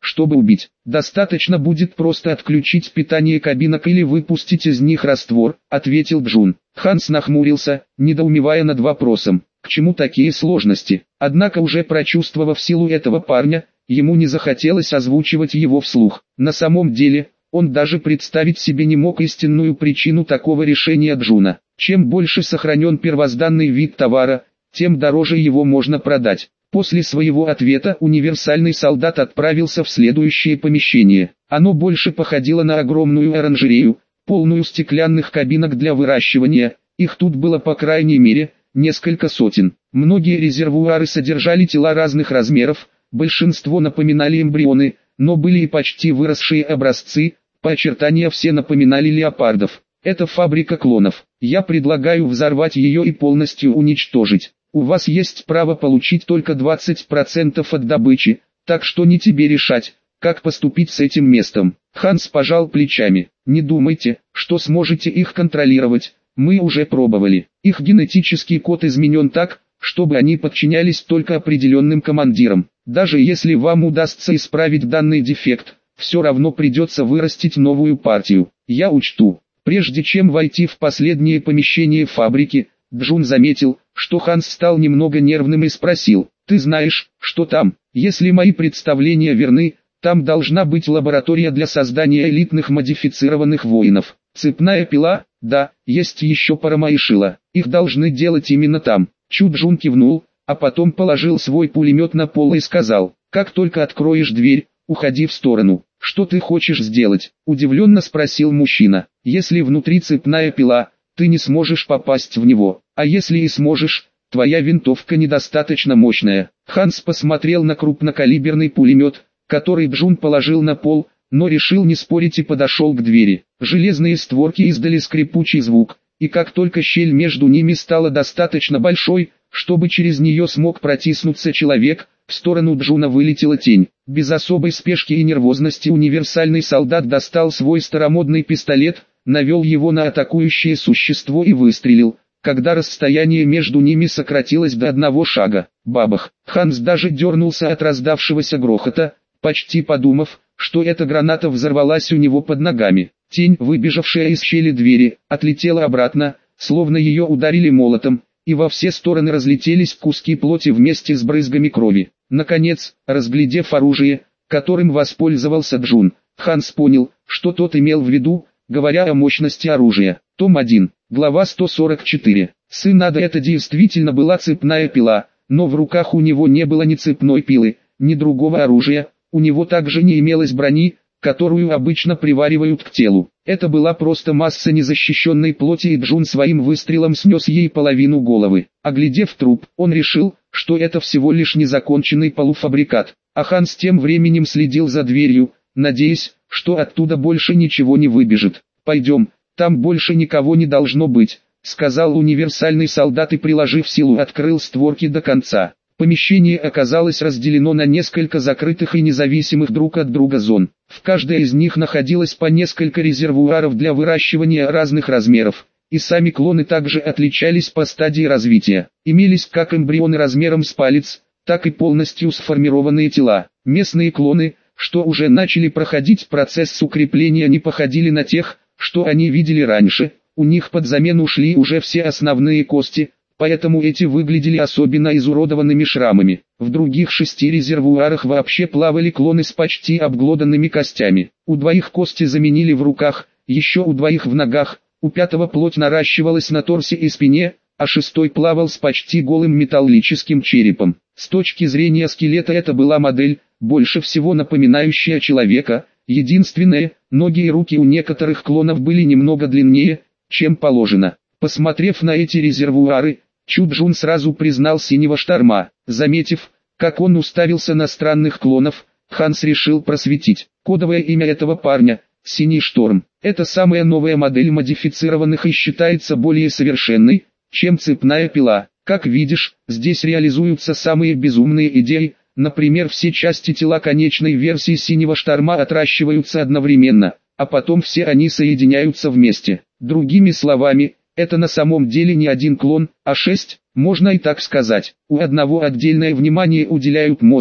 чтобы убить. Достаточно будет просто отключить питание кабинок или выпустить из них раствор, ответил Джун. Ханс нахмурился, недоумевая над вопросом, к чему такие сложности. Однако уже прочувствовав силу этого парня, ему не захотелось озвучивать его вслух. На самом деле, он даже представить себе не мог истинную причину такого решения Джуна. Чем больше сохранен первозданный вид товара, тем дороже его можно продать. После своего ответа универсальный солдат отправился в следующее помещение. Оно больше походило на огромную оранжерею, полную стеклянных кабинок для выращивания. Их тут было по крайней мере несколько сотен. Многие резервуары содержали тела разных размеров, большинство напоминали эмбрионы, но были и почти выросшие образцы, по очертаниям все напоминали леопардов. Это фабрика клонов. Я предлагаю взорвать ее и полностью уничтожить. У вас есть право получить только двадцать процентов от добычи, так что не тебе решать, как поступить с этим местом. Ханс пожал плечами. Не думайте, что сможете их контролировать, мы уже пробовали. Их генетический код изменен так, чтобы они подчинялись только определенным командирам. Даже если вам удастся исправить данный дефект, все равно придется вырастить новую партию. Я учту. Прежде чем войти в последнее помещение фабрики, Джун заметил, что Ханс стал немного нервным и спросил, «Ты знаешь, что там? Если мои представления верны, там должна быть лаборатория для создания элитных модифицированных воинов. Цепная пила, да, есть еще парамаишила. Их должны делать именно там». Чу Джун кивнул, а потом положил свой пулемет на пол и сказал, «Как только откроешь дверь, уходи в сторону». «Что ты хочешь сделать?» – удивленно спросил мужчина. «Если внутри цепная пила, ты не сможешь попасть в него, а если и сможешь, твоя винтовка недостаточно мощная». Ханс посмотрел на крупнокалиберный пулемет, который Джун положил на пол, но решил не спорить и подошел к двери. Железные створки издали скрипучий звук, и как только щель между ними стала достаточно большой, чтобы через нее смог протиснуться человек, в сторону Джуна вылетела тень. Без особой спешки и нервозности универсальный солдат достал свой старомодный пистолет, навел его на атакующее существо и выстрелил, когда расстояние между ними сократилось до одного шага. Бабах! Ханс даже дернулся от раздавшегося грохота, почти подумав, что эта граната взорвалась у него под ногами. Тень, выбежавшая из щели двери, отлетела обратно, словно ее ударили молотом, и во все стороны разлетелись куски плоти вместе с брызгами крови. Наконец, разглядев оружие, которым воспользовался Джун, Ханс понял, что тот имел в виду, говоря о мощности оружия. Том один, глава сто сорок четыре. Сын Ада, это действительно была цепная пила, но в руках у него не было ни цепной пилы, ни другого оружия, у него также не имелось брони, которую обычно приваривают к телу. Это была просто масса незащищенной плоти, и Джун своим выстрелом снес ей половину головы. Оглядев труп, он решил, что это всего лишь незаконченный полуфабрикат, а Ханс тем временем следил за дверью, надеясь, что оттуда больше ничего не выбежит. «Пойдем, там больше никого не должно быть», — сказал универсальный солдат и, приложив силу, открыл створки до конца. Помещение оказалось разделено на несколько закрытых и независимых друг от друга зон. В каждой из них находилось по несколько резервуаров для выращивания разных размеров, и сами клоны также отличались по стадии развития. Имелись как эмбрионы размером с палец, так и полностью сформированные тела. Местные клоны, что уже начали проходить процесс укрепления, не походили на тех, что они видели раньше. У них под замену шли уже все основные кости, поэтому эти выглядели особенно изуродованными шрамами. В других шести резервуарах вообще плавали клоны с почти обглоданными костями. У двоих кости заменили в руках, еще у двоих в ногах, у пятого плоть наращивалась на торсе и спине, а шестой плавал с почти голым металлическим черепом. С точки зрения скелета это была модель, больше всего напоминающая человека. Единственное, ноги и руки у некоторых клонов были немного длиннее, чем положено. Посмотрев на эти резервуары, Чу Джун сразу признал Синего Шторма. Заметив, как он уставился на странных клонов, Ханс решил просветить. Кодовое имя этого парня – Синий Шторм. Это самая новая модель модифицированных и считается более совершенной, чем цепная пила. Как видишь, здесь реализуются самые безумные идеи. Например, все части тела конечной версии Синего Шторма отращиваются одновременно, а потом все они соединяются вместе. Другими словами, это на самом деле не один клон, а шесть, можно и так сказать. У одного отдельное внимание уделяют мозгу,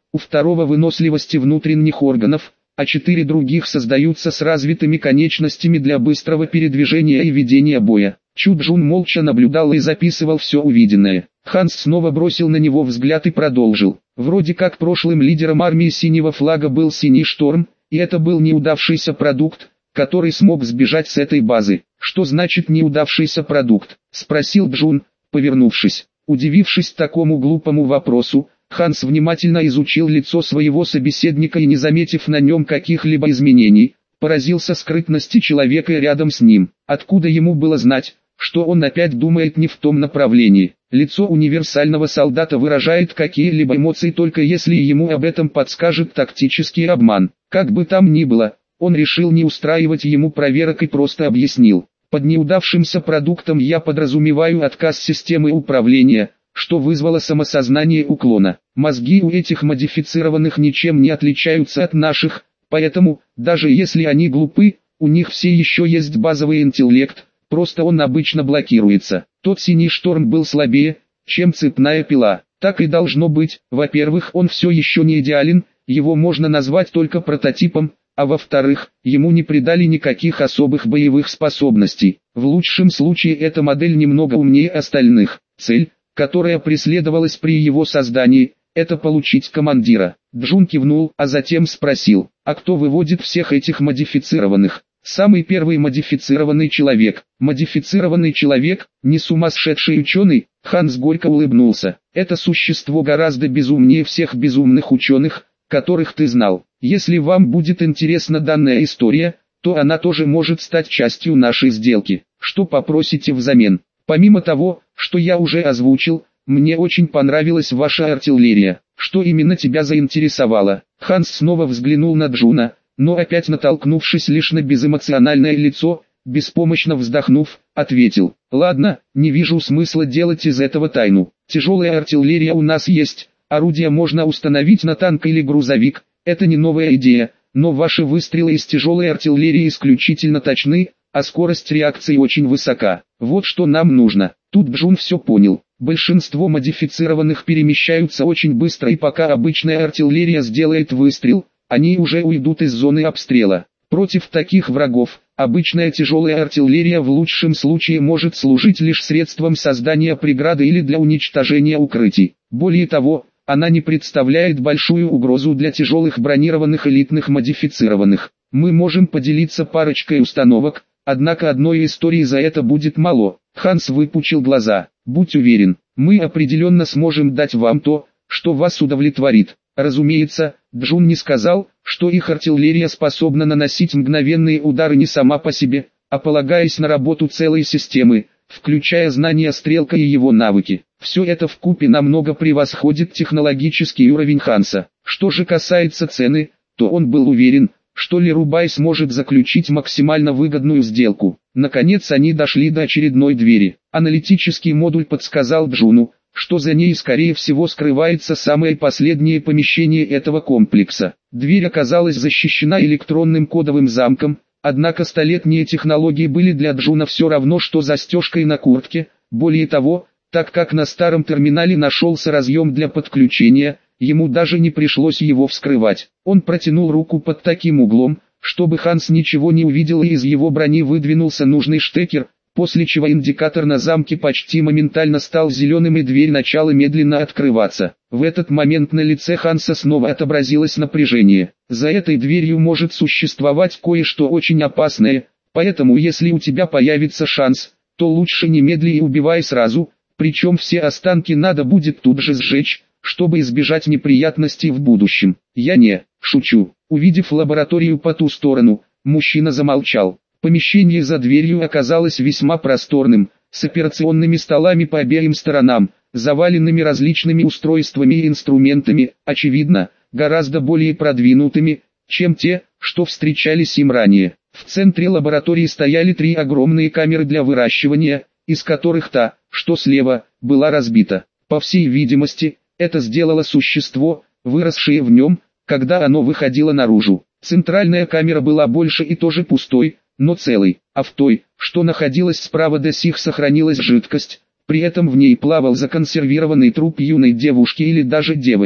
у второго выносливости внутренних органов, а четыре других создаются с развитыми конечностями для быстрого передвижения и ведения боя. Чу Джун молча наблюдал и записывал все увиденное. Ханс снова бросил на него взгляд и продолжил. Вроде как прошлым лидером армии Синего Флага был Синий Шторм, и это был неудавшийся продукт, который смог сбежать с этой базы. Что значит неудавшийся продукт? Спросил Джун, повернувшись. Удивившись такому глупому вопросу, Ханс внимательно изучил лицо своего собеседника и, не заметив на нем каких-либо изменений, поразился скрытности человека рядом с ним. Откуда ему было знать, что он опять думает не в том направлении? Лицо универсального солдата выражает какие-либо эмоции только если ему об этом подскажет тактический обман. Как бы там ни было, он решил не устраивать ему проверок и просто объяснил. Под неудавшимся продуктом я подразумеваю отказ системы управления, что вызвало самосознание уклона. Мозги у этих модифицированных ничем не отличаются от наших, поэтому, даже если они глупы, у них все еще есть базовый интеллект, просто он обычно блокируется. Тот Синий Шторм был слабее, чем цепная пила. Так и должно быть. Во-первых, он все еще не идеален, его можно назвать только прототипом, а во-вторых, ему не придали никаких особых боевых способностей. В лучшем случае эта модель немного умнее остальных. Цель, которая преследовалась при его создании, это получить командира. Джун кивнул, а затем спросил, а кто выводит всех этих модифицированных? Самый первый модифицированный человек. Модифицированный человек, не сумасшедший ученый? Ханс горько улыбнулся. Это существо гораздо безумнее всех безумных ученых, которых ты знал. Если вам будет интересна данная история, то она тоже может стать частью нашей сделки. Что попросите взамен? Помимо того, что я уже озвучил, мне очень понравилась ваша артиллерия. Что именно тебя заинтересовало? Ханс снова взглянул на Джуна, но опять натолкнувшись лишь на безэмоциональное лицо, беспомощно вздохнув, ответил. Ладно, не вижу смысла делать из этого тайну. Тяжелая артиллерия у нас есть, орудия можно установить на танк или грузовик. Это не новая идея, но ваши выстрелы из тяжелой артиллерии исключительно точны, а скорость реакции очень высока. Вот что нам нужно. Тут Джун все понял. Большинство модифицированных перемещаются очень быстро, и пока обычная артиллерия сделает выстрел, они уже уйдут из зоны обстрела. Против таких врагов, обычная тяжелая артиллерия в лучшем случае может служить лишь средством создания преграды или для уничтожения укрытий. Более того, она не представляет большую угрозу для тяжелых бронированных элитных модифицированных. Мы можем поделиться парочкой установок, однако одной истории за это будет мало. Ханс выпучил глаза. Будь уверен, мы определенно сможем дать вам то, что вас удовлетворит. Разумеется, Джун не сказал, что их артиллерия способна наносить мгновенные удары не сама по себе, а полагаясь на работу целой системы, включая знания стрелка и его навыки. Все это вкупе намного превосходит технологический уровень Ханса. Что же касается цены, то он был уверен, что Лерубай сможет заключить максимально выгодную сделку. Наконец они дошли до очередной двери. Аналитический модуль подсказал Джуну, что за ней скорее всего скрывается самое последнее помещение этого комплекса. Дверь оказалась защищена электронным кодовым замком, однако столетние технологии были для Джуна все равно что застежкой на куртке. Более того, так как на старом терминале нашелся разъем для подключения, ему даже не пришлось его вскрывать. Он протянул руку под таким углом, чтобы Ханс ничего не увидел, и из его брони выдвинулся нужный штекер, после чего индикатор на замке почти моментально стал зеленым и дверь начала медленно открываться. В этот момент на лице Ханса снова отобразилось напряжение. За этой дверью может существовать кое-что очень опасное, поэтому если у тебя появится шанс, то лучше немедли и убивай сразу, причем все останки надо будет тут же сжечь, чтобы избежать неприятностей в будущем. Я не шучу. Увидев лабораторию по ту сторону, мужчина замолчал. Помещение за дверью оказалось весьма просторным, с операционными столами по обеим сторонам, заваленными различными устройствами и инструментами, очевидно, гораздо более продвинутыми, чем те, что встречались им ранее. В центре лаборатории стояли три огромные камеры для выращивания, из которых та, что слева, была разбита. По всей видимости, это сделало существо, выросшее в нем, когда оно выходило наружу. Центральная камера была больше и тоже пустой, но целой, а в той, что находилась справа, до сих сохранилась жидкость, при этом в ней плавал законсервированный труп юной девушки или даже девочки.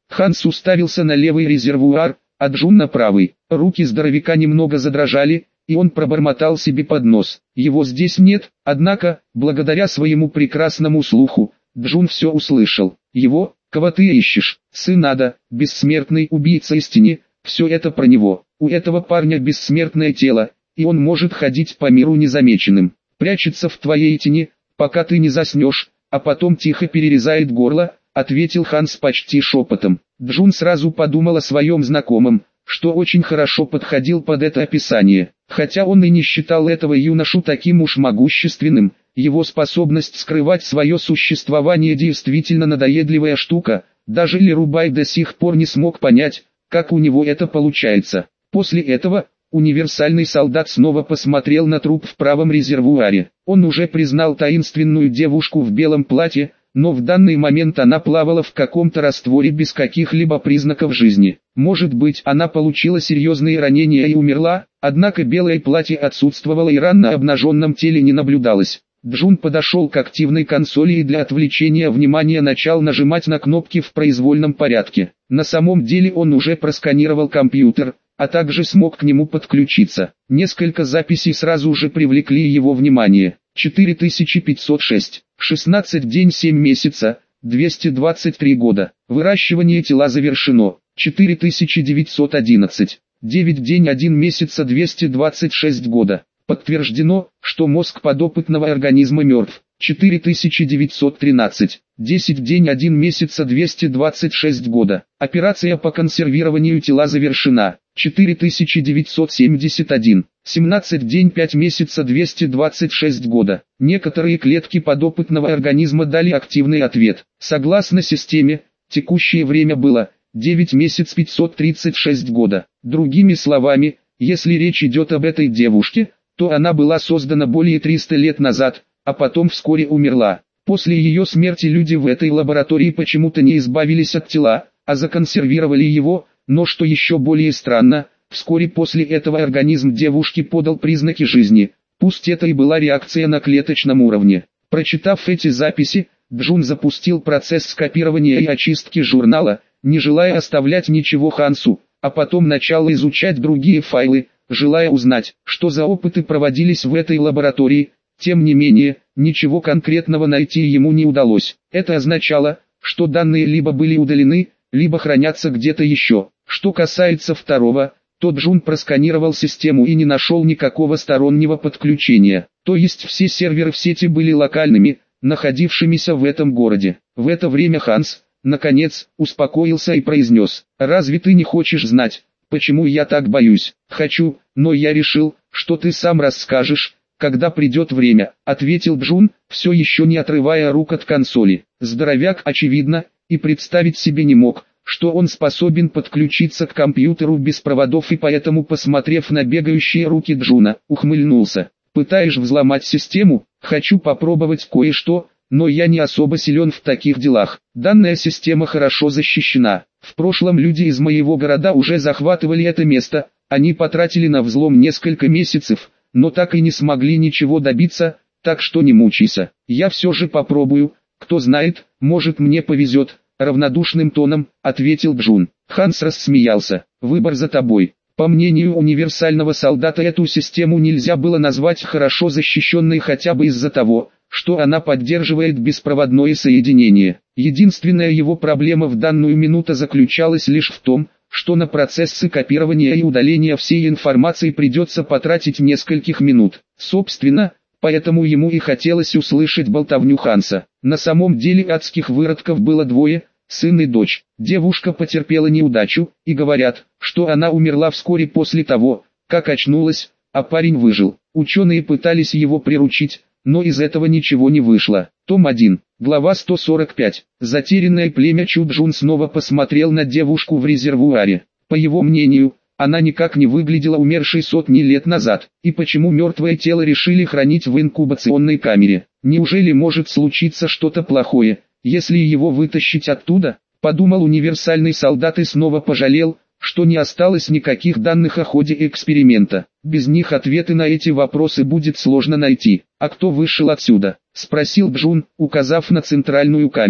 Ханс уставился на левый резервуар, а Джун на правый. Руки здоровяка немного задрожали, и он пробормотал себе под нос. Его здесь нет, однако, благодаря своему прекрасному слуху, Джун все услышал. Его, кого ты ищешь, сын Ада, бессмертный убийца из тени, все это про него. У этого парня бессмертное тело, и он может ходить по миру незамеченным. Прячется в твоей тени, пока ты не заснешь, а потом тихо перерезает горло, ответил Ханс почти шепотом. Джун сразу подумал о своем знакомом, что очень хорошо подходил под это описание. Хотя он и не считал этого юношу таким уж могущественным, его способность скрывать свое существование действительно надоедливая штука, даже Лерубай до сих пор не смог понять, как у него это получается. После этого, универсальный солдат снова посмотрел на труп в правом резервуаре. Он уже признал таинственную девушку в белом платье, но в данный момент она плавала в каком-то растворе без каких-либо признаков жизни. Может быть, она получила серьезные ранения и умерла, однако белое платье отсутствовало и ран на обнаженном теле не наблюдалось. Джун подошел к активной консоли и для отвлечения внимания начал нажимать на кнопки в произвольном порядке. На самом деле он уже просканировал компьютер, а также смог к нему подключиться. Несколько записей сразу же привлекли его внимание. четыре тысячи пятьсот шесть, шестнадцать день семь месяца, двести двадцать три года. Выращивание тела завершено. четыре тысячи девятьсот одиннадцать, девять день один месяца двести двадцать шесть года. Подтверждено, что мозг подопытного организма мертв. четыре тысячи девятьсот тринадцать, десять день один месяца двести двадцать шесть года. Операция по консервированию тела завершена. четыре тысячи девятьсот семьдесят один, семнадцать день пять месяца двести двадцать шесть года. Некоторые клетки подопытного организма дали активный ответ. Согласно системе, текущее время было девять месяцев пятьсот тридцать шесть года. Другими словами, если речь идет об этой девушке, то она была создана более триста лет назад, а потом вскоре умерла. После ее смерти люди в этой лаборатории почему-то не избавились от тела, а законсервировали его, но что еще более странно, вскоре после этого организм девушки подал признаки жизни, пусть это и была реакция на клеточном уровне. Прочитав эти записи, Джун запустил процесс скопирования и очистки журнала, не желая оставлять ничего Хансу, а потом начал изучать другие файлы, желая узнать, что за опыты проводились в этой лаборатории. Тем не менее, ничего конкретного найти ему не удалось. Это означало, что данные либо были удалены, либо хранятся где-то еще. Что касается второго, то Джун просканировал систему и не нашел никакого стороннего подключения. То есть все серверы в сети были локальными, находившимися в этом городе. В это время Ханс, наконец, успокоился и произнес: «Разве ты не хочешь знать, почему я так боюсь?» «Хочу, но я решил, что ты сам расскажешь, когда придет время», — ответил Джун, все еще не отрывая рук от консоли. Здоровяк, очевидно, и представить себе не мог, что он способен подключиться к компьютеру без проводов, и поэтому, посмотрев на бегающие руки Джуна, ухмыльнулся. «Пытаешь взломать систему? Хочу попробовать кое-что, но я не особо силен в таких делах. Данная система хорошо защищена. В прошлом люди из моего города уже захватывали это место, они потратили на взлом несколько месяцев, но так и не смогли ничего добиться, так что не мучайся. Я все же попробую, кто знает, может мне повезет», — равнодушным тоном ответил Джун. Ханс рассмеялся. «Выбор за тобой». По мнению универсального солдата, эту систему нельзя было назвать хорошо защищенной хотя бы из-за того, что она поддерживает беспроводное соединение. Единственная его проблема в данную минуту заключалась лишь в том, что на процессы копирования и удаления всей информации придется потратить нескольких минут. Собственно, поэтому ему и хотелось услышать болтовню Ханса. На самом деле адских выродков было двое, сын и дочь. Девушка потерпела неудачу, и говорят, что она умерла вскоре после того, как очнулась, а парень выжил. Ученые пытались его приручить, но из этого ничего не вышло. Том один, глава сто сорок пять. Затерянное племя Чуджун снова посмотрел на девушку в резервуаре. По его мнению, она никак не выглядела умершей сотни лет назад. И почему мертвое тело решили хранить в инкубационной камере? Неужели может случиться что-то плохое, если его вытащить оттуда? Подумал универсальный солдат и снова пожалел, что не осталось никаких данных о ходе эксперимента. Без них ответы на эти вопросы будет сложно найти. «А кто вышел отсюда?» — спросил Джун, указав на центральную камеру.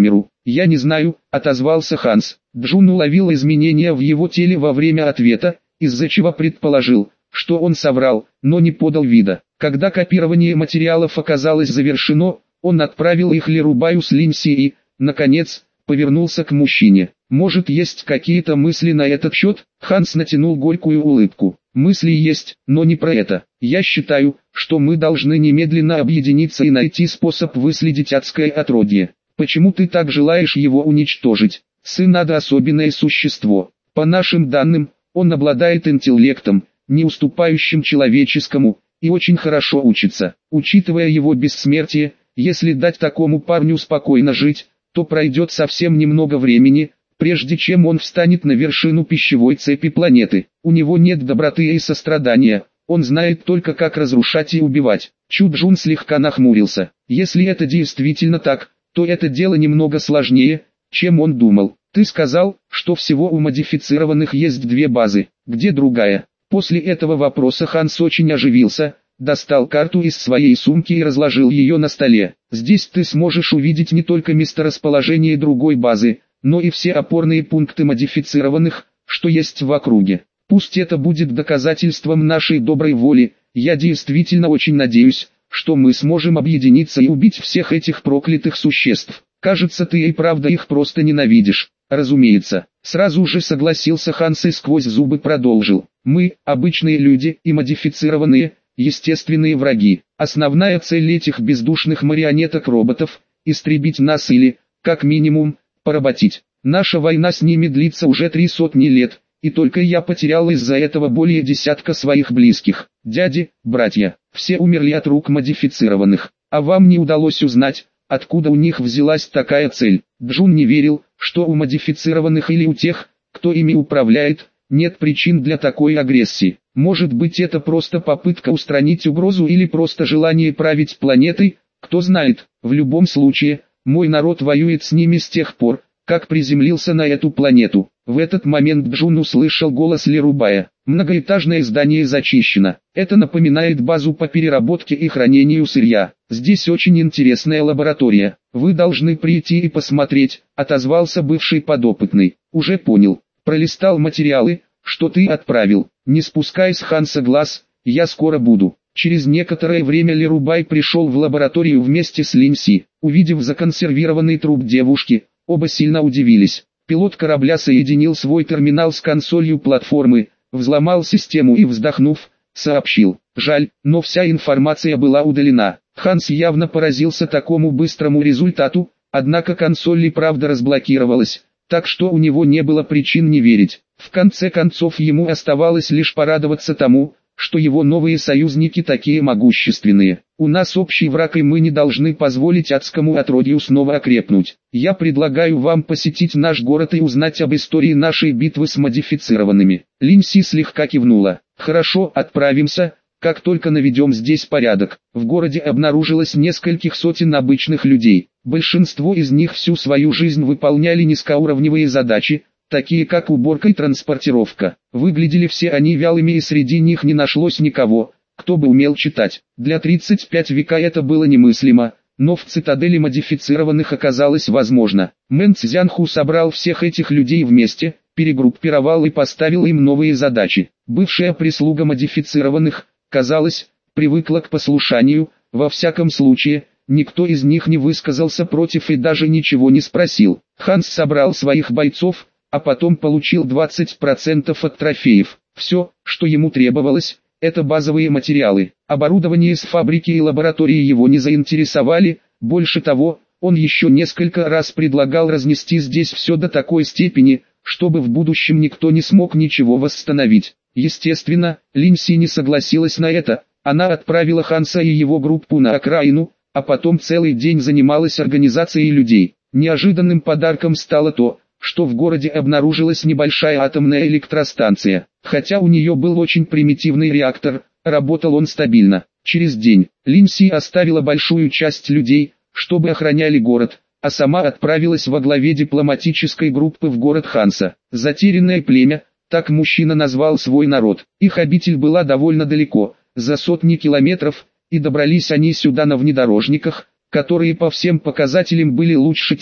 «Я не знаю», — отозвался Ханс. Джун уловил изменения в его теле во время ответа, из-за чего предположил, что он соврал, но не подал вида. Когда копирование материалов оказалось завершено, он отправил их Лерубаю с Линси и, наконец, повернулся к мужчине. «Может, есть какие-то мысли на этот счет?» Ханс натянул горькую улыбку. «Мысли есть, но не про это. Я считаю, что мы должны немедленно объединиться и найти способ выследить адское отродье. Почему ты так желаешь его уничтожить? Сын ада особенное существо. По нашим данным, он обладает интеллектом, не уступающим человеческому, и очень хорошо учится. Учитывая его бессмертие, если дать такому парню спокойно жить, то пройдет совсем немного времени, прежде чем он встанет на вершину пищевой цепи планеты. У него нет доброты и сострадания, он знает только как разрушать и убивать». Чу Джун слегка нахмурился. «Если это действительно так, то это дело немного сложнее, чем он думал. Ты сказал, что всего у модифицированных есть две базы, где другая?» После этого вопроса Ханс очень оживился, достал карту из своей сумки и разложил ее на столе. «Здесь ты сможешь увидеть не только месторасположение другой базы, но и все опорные пункты модифицированных, что есть в округе. Пусть это будет доказательством нашей доброй воли, я действительно очень надеюсь, что мы сможем объединиться и убить всех этих проклятых существ. Кажется, ты и правда их просто ненавидишь». «Разумеется», сразу же согласился Ханс и сквозь зубы продолжил. «Мы, обычные люди и модифицированные, естественные враги. Основная цель этих бездушных марионеток-роботов – истребить нас или, как минимум, поработить. Наша война с ними длится уже три сотни лет, и только я потерял из-за этого более десятка своих близких. Дяди, братья, все умерли от рук модифицированных. А вам не удалось узнать, откуда у них взялась такая цель?» Джун не верил, что у модифицированных или у тех, кто ими управляет, нет причин для такой агрессии. Может быть, это просто попытка устранить угрозу или просто желание править планетой, кто знает. В любом случае, мой народ воюет с ними с тех пор, как приземлился на эту планету. В этот момент Джун услышал голос Лерубая. «Многоэтажное здание зачищено. Это напоминает базу по переработке и хранению сырья. Здесь очень интересная лаборатория. Вы должны прийти и посмотреть», — отозвался бывший подопытный. «Уже понял. Пролистал материалы, что ты отправил. Не спускай с Ханса глаз, я скоро буду». Через некоторое время Лерубай пришел в лабораторию вместе с Линси. Увидев законсервированный труп девушки, оба сильно удивились. Пилот корабля соединил свой терминал с консолью платформы, взломал систему и, вздохнув, сообщил: «Жаль, но вся информация была удалена». Ханс явно поразился такому быстрому результату, однако консоль и правда разблокировалась, так что у него не было причин не верить. В конце концов ему оставалось лишь порадоваться тому, что его новые союзники такие могущественные. «У нас общий враг, и мы не должны позволить адскому отродью снова окрепнуть. Я предлагаю вам посетить наш город и узнать об истории нашей битвы с модифицированными». Линси слегка кивнула. «Хорошо, отправимся, как только наведем здесь порядок». В городе обнаружилось нескольких сотен обычных людей. Большинство из них всю свою жизнь выполняли низкоуровневые задачи, такие как уборка и транспортировка. Выглядели все они вялыми, и среди них не нашлось никого, кто бы умел читать. Для тридцать пятого века это было немыслимо, но в цитадели модифицированных оказалось возможно. Мэн Цзянху собрал всех этих людей вместе, перегруппировал и поставил им новые задачи. Бывшая прислуга модифицированных, казалось, привыкла к послушанию. Во всяком случае, никто из них не высказался против и даже ничего не спросил. Ханс собрал своих бойцов, а потом получил двадцать процентов от трофеев. Все, что ему требовалось, это базовые материалы. Оборудование с фабрики и лаборатории его не заинтересовали. Больше того, он еще несколько раз предлагал разнести здесь все до такой степени, чтобы в будущем никто не смог ничего восстановить. Естественно, Линси не согласилась на это. Она отправила Ханса и его группу на окраину, а потом целый день занималась организацией людей. Неожиданным подарком стало то, что в городе обнаружилась небольшая атомная электростанция. Хотя у нее был очень примитивный реактор, работал он стабильно. Через день, Линси оставила большую часть людей, чтобы охраняли город, а сама отправилась во главе дипломатической группы в город Ханса. Затерянное племя, так мужчина назвал свой народ. Их обитель была довольно далеко, за сотни километров, и добрались они сюда на внедорожниках, которые по всем показателям были лучше тех,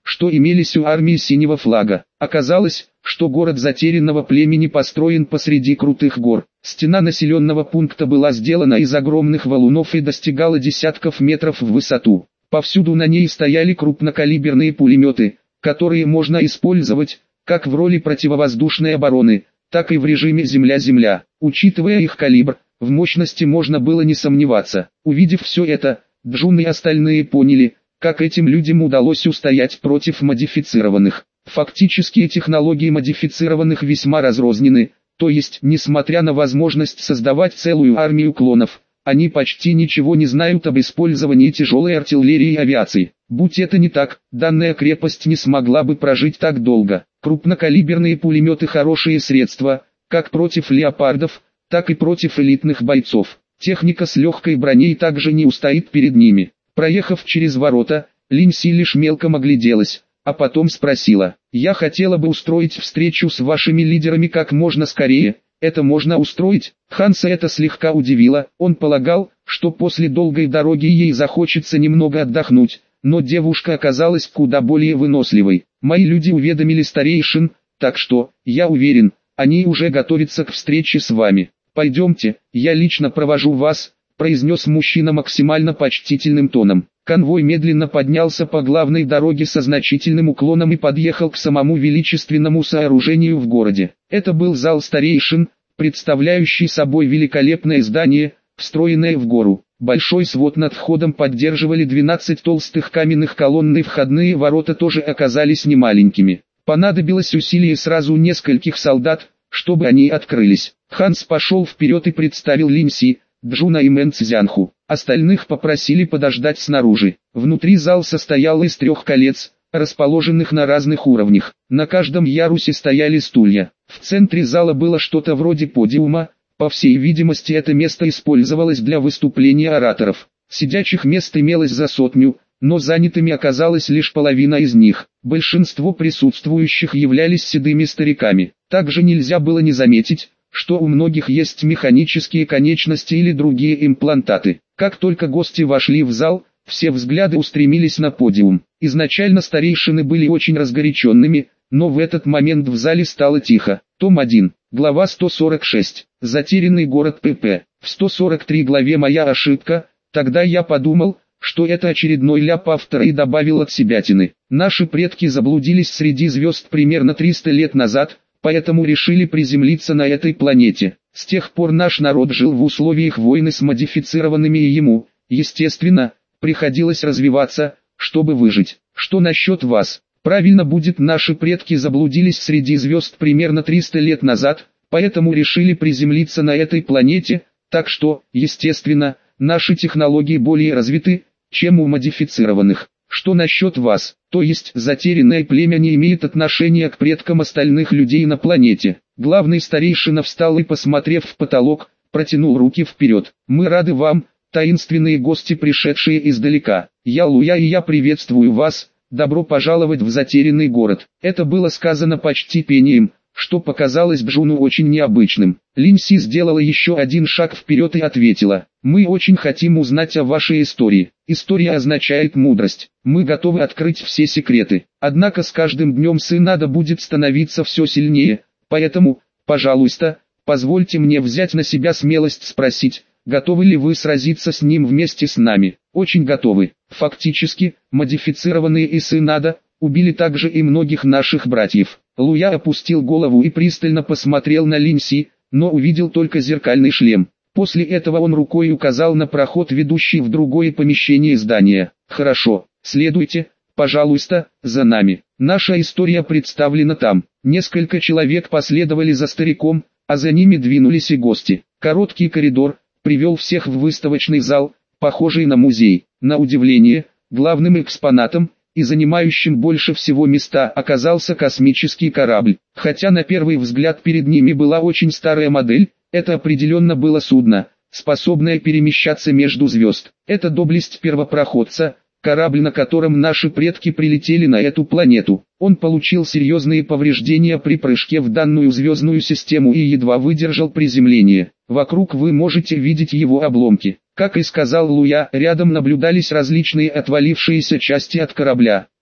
что имелись у армии синего флага. Оказалось, что город затерянного племени построен посреди крутых гор. Стена населенного пункта была сделана из огромных валунов и достигала десятков метров в высоту. Повсюду на ней стояли крупнокалиберные пулеметы, которые можно использовать, как в роли противовоздушной обороны, так и в режиме земля-земля. Учитывая их калибр, в мощности можно было не сомневаться. Увидев все это, Джун и остальные поняли, как этим людям удалось устоять против модифицированных. Фактически технологии модифицированных весьма разрознены, то есть, несмотря на возможность создавать целую армию клонов, они почти ничего не знают об использовании тяжелой артиллерии и авиации. Будь это не так, данная крепость не смогла бы прожить так долго. Крупнокалиберные пулеметы – хорошие средства, как против леопардов, так и против элитных бойцов. Техника с легкой броней также не устоит перед ними. Проехав через ворота, Линси лишь мелком огляделась, а потом спросила: «Я хотела бы устроить встречу с вашими лидерами как можно скорее. Это можно устроить?» Ханса это слегка удивило, он полагал, что после долгой дороги ей захочется немного отдохнуть, но девушка оказалась куда более выносливой. «Мои люди уведомили старейшин, так что, я уверен, они уже готовятся к встрече с вами. Пойдемте, я лично провожу вас», — произнес мужчина максимально почтительным тоном. Конвой медленно поднялся по главной дороге со значительным уклоном и подъехал к самому величественному сооружению в городе. Это был зал старейшин, представляющий собой великолепное здание, встроенное в гору. Большой свод над входом поддерживали двенадцать толстых каменных колонн, и входные ворота тоже оказались немаленькими. Понадобилось усилие сразу нескольких солдат, чтобы они открылись. Ханс пошел вперед и представил Линси, Джуна и Мэн Цзянху. Остальных попросили подождать снаружи. Внутри зал состоял из трех колец, расположенных на разных уровнях. На каждом ярусе стояли стулья. В центре зала было что-то вроде подиума. По всей видимости, это место использовалось для выступления ораторов. Сидячих мест имелось за сотню, но занятыми оказалась лишь половина из них. Большинство присутствующих являлись седыми стариками. Также нельзя было не заметить, что у многих есть механические конечности или другие имплантаты. Как только гости вошли в зал, все взгляды устремились на подиум. Изначально старейшины были очень разгоряченными, но в этот момент в зале стало тихо. Том один, глава сто сорок шесть. Затерянный город ПП. В сто сорок три главе «Моя ошибка», тогда я подумал, что это очередной ляп автора, и добавил от себятины. Наши предки заблудились среди звезд примерно триста лет назад, поэтому решили приземлиться на этой планете. С тех пор наш народ жил в условиях войны с модифицированными, и ему, естественно, приходилось развиваться, чтобы выжить. Что насчет вас? Правильно будет, наши предки заблудились среди звезд примерно триста лет назад, поэтому решили приземлиться на этой планете, так что, естественно, наши технологии более развиты, чем у модифицированных. Что насчет вас? То есть затерянное племя не имеет отношения к предкам остальных людей на планете. Главный старейшина встал и, посмотрев в потолок, протянул руки вперед. Мы рады вам, таинственные гости, пришедшие издалека. Я Луя, и я приветствую вас. Добро пожаловать в затерянный город. Это было сказано почти пением, что показалось Джуну очень необычным. Линси сделала еще один шаг вперед и ответила: «Мы очень хотим узнать о вашей истории. История означает мудрость. Мы готовы открыть все секреты. Однако с каждым днем сын надо будет становиться все сильнее, поэтому, пожалуйста, позвольте мне взять на себя смелость спросить, готовы ли вы сразиться с ним вместе с нами?» «Очень готовы. Фактически, модифицированные Исынада убили также и многих наших братьев». Луя опустил голову и пристально посмотрел на Линси, но увидел только зеркальный шлем. После этого он рукой указал на проход, ведущий в другое помещение здания. «Хорошо, следуйте, пожалуйста, за нами. Наша история представлена там». Несколько человек последовали за стариком, а за ними двинулись и гости. Короткий коридор привел всех в выставочный зал, похожий на музей. На удивление, главным экспонатом и занимающим больше всего места оказался космический корабль. Хотя на первый взгляд перед ними была очень старая модель, это определенно было судно, способное перемещаться между звезд. Это доблесть первопроходца, корабль, на котором наши предки прилетели на эту планету. Он получил серьезные повреждения при прыжке в данную звездную систему и едва выдержал приземление. Вокруг вы можете видеть его обломки. Как и сказал Луя, рядом наблюдались различные отвалившиеся части от корабля.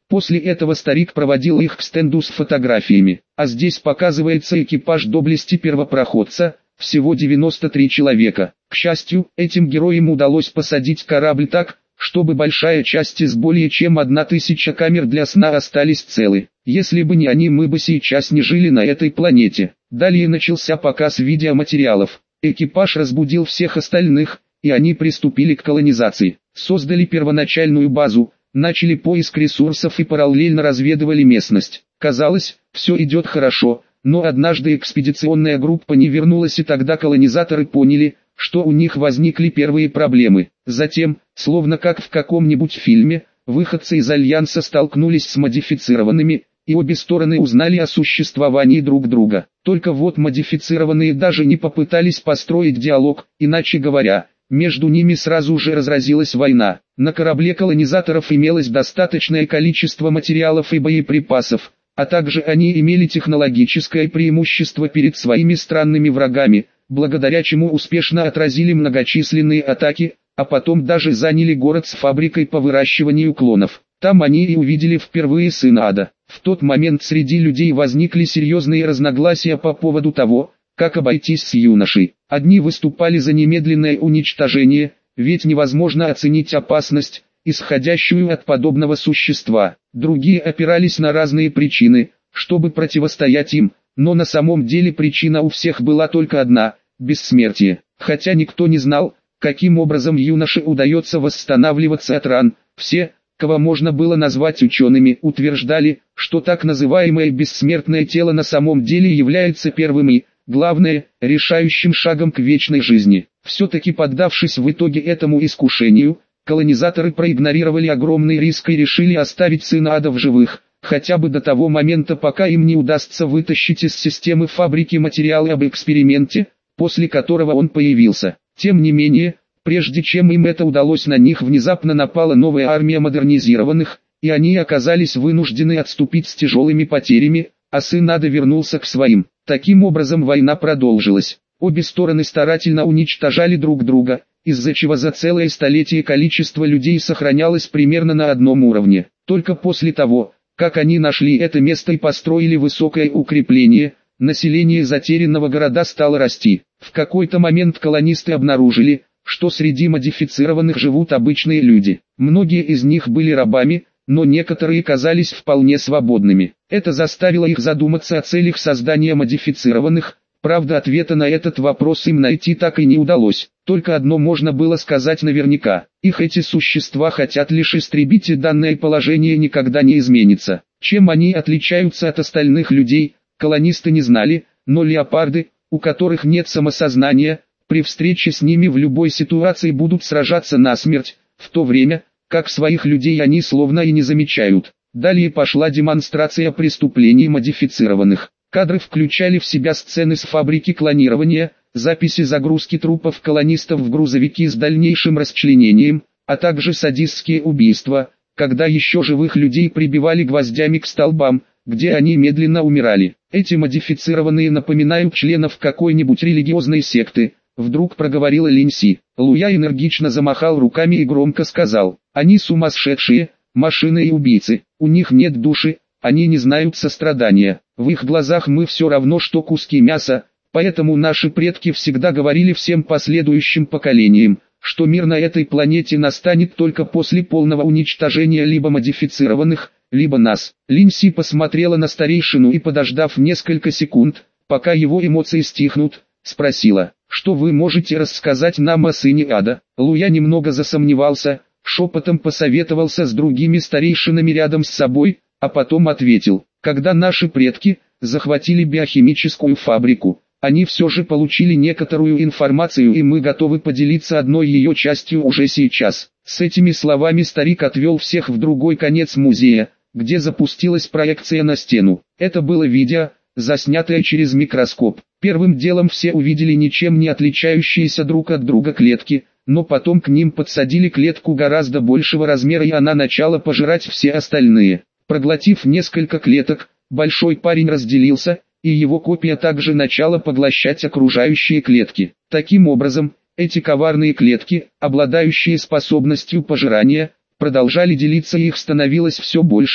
После этого старик проводил их к стенду с фотографиями. А здесь показывается экипаж доблести первопроходца, всего девяносто три человека. К счастью, этим героям удалось посадить корабль так, чтобы большая часть из более чем одна тысяча камер для сна остались целы. Если бы не они, мы бы сейчас не жили на этой планете. Далее начался показ видеоматериалов. Экипаж разбудил всех остальных, и они приступили к колонизации. Создали первоначальную базу, начали поиск ресурсов и параллельно разведывали местность. Казалось, все идет хорошо, но однажды экспедиционная группа не вернулась, и тогда колонизаторы поняли, что у них возникли первые проблемы. Затем, словно как в каком-нибудь фильме, выходцы из Альянса столкнулись с модифицированными, и обе стороны узнали о существовании друг друга. Только вот модифицированные даже не попытались построить диалог, иначе говоря, между ними сразу же разразилась война. На корабле колонизаторов имелось достаточное количество материалов и боеприпасов, а также они имели технологическое преимущество перед своими странными врагами, благодаря чему успешно отразили многочисленные атаки, а потом даже заняли город с фабрикой по выращиванию клонов. Там они и увидели впервые сына ада. В тот момент среди людей возникли серьезные разногласия по поводу того, как обойтись с юношей. Одни выступали за немедленное уничтожение, ведь невозможно оценить опасность, исходящую от подобного существа. Другие опирались на разные причины, чтобы противостоять им, но на самом деле причина у всех была только одна – бессмертие. Хотя никто не знал, каким образом юноше удается восстанавливаться от ран, все, кого можно было назвать учеными, утверждали, что так называемое бессмертное тело на самом деле является первым и, главное, решающим шагом к вечной жизни. Все-таки поддавшись в итоге этому искушению, колонизаторы проигнорировали огромный риск и решили оставить сына ада в живых, хотя бы до того момента, пока им не удастся вытащить из системы фабрики материалы об эксперименте, после которого он появился. Тем не менее, прежде чем им это удалось, на них внезапно напала новая армия модернизированных, и они оказались вынуждены отступить с тяжелыми потерями, а сын ада вернулся к своим. Таким образом война продолжилась. Обе стороны старательно уничтожали друг друга, из-за чего за целое столетие количество людей сохранялось примерно на одном уровне. Только после того, как они нашли это место и построили высокое укрепление, население затерянного города стало расти. В какой-то момент колонисты обнаружили, что среди модифицированных живут обычные люди. Многие из них были рабами, но некоторые казались вполне свободными. Это заставило их задуматься о целях создания модифицированных, правда ответа на этот вопрос им найти так и не удалось. Только одно можно было сказать наверняка: их эти существа хотят лишь истребить, и данное положение никогда не изменится. Чем они отличаются от остальных людей, колонисты не знали, но леопарды, у которых нет самосознания, при встрече с ними в любой ситуации будут сражаться насмерть, в то время, как своих людей они словно и не замечают. Далее пошла демонстрация преступлений модифицированных. Кадры включали в себя сцены с фабрики клонирования, записи загрузки трупов колонистов в грузовики с дальнейшим расчленением, а также садистские убийства, когда еще живых людей прибивали гвоздями к столбам, где они медленно умирали. Эти модифицированные напоминают членов какой-нибудь религиозной секты, вдруг проговорила Линси. Луя энергично замахал руками и громко сказал: они сумасшедшие, машины и убийцы, у них нет души, они не знают сострадания, в их глазах мы все равно что куски мяса, поэтому наши предки всегда говорили всем последующим поколениям, что мир на этой планете настанет только после полного уничтожения либо модифицированных, либо нас. Линси посмотрела на старейшину и, подождав несколько секунд, пока его эмоции стихнут, спросила: что вы можете рассказать нам о сыне ада? Луя немного засомневался, шепотом посоветовался с другими старейшинами рядом с собой, а потом ответил: когда наши предки захватили биохимическую фабрику, они все же получили некоторую информацию, и мы готовы поделиться одной ее частью уже сейчас. С этими словами старик отвел всех в другой конец музея, где запустилась проекция на стену. Это было видео, заснятое через микроскоп. Первым делом все увидели ничем не отличающиеся друг от друга клетки, но потом к ним подсадили клетку гораздо большего размера, и она начала пожирать все остальные. Проглотив несколько клеток, большой парень разделился, и его копия также начала поглощать окружающие клетки. Таким образом, эти коварные клетки, обладающие способностью пожирания, продолжали делиться, и их становилось все больше,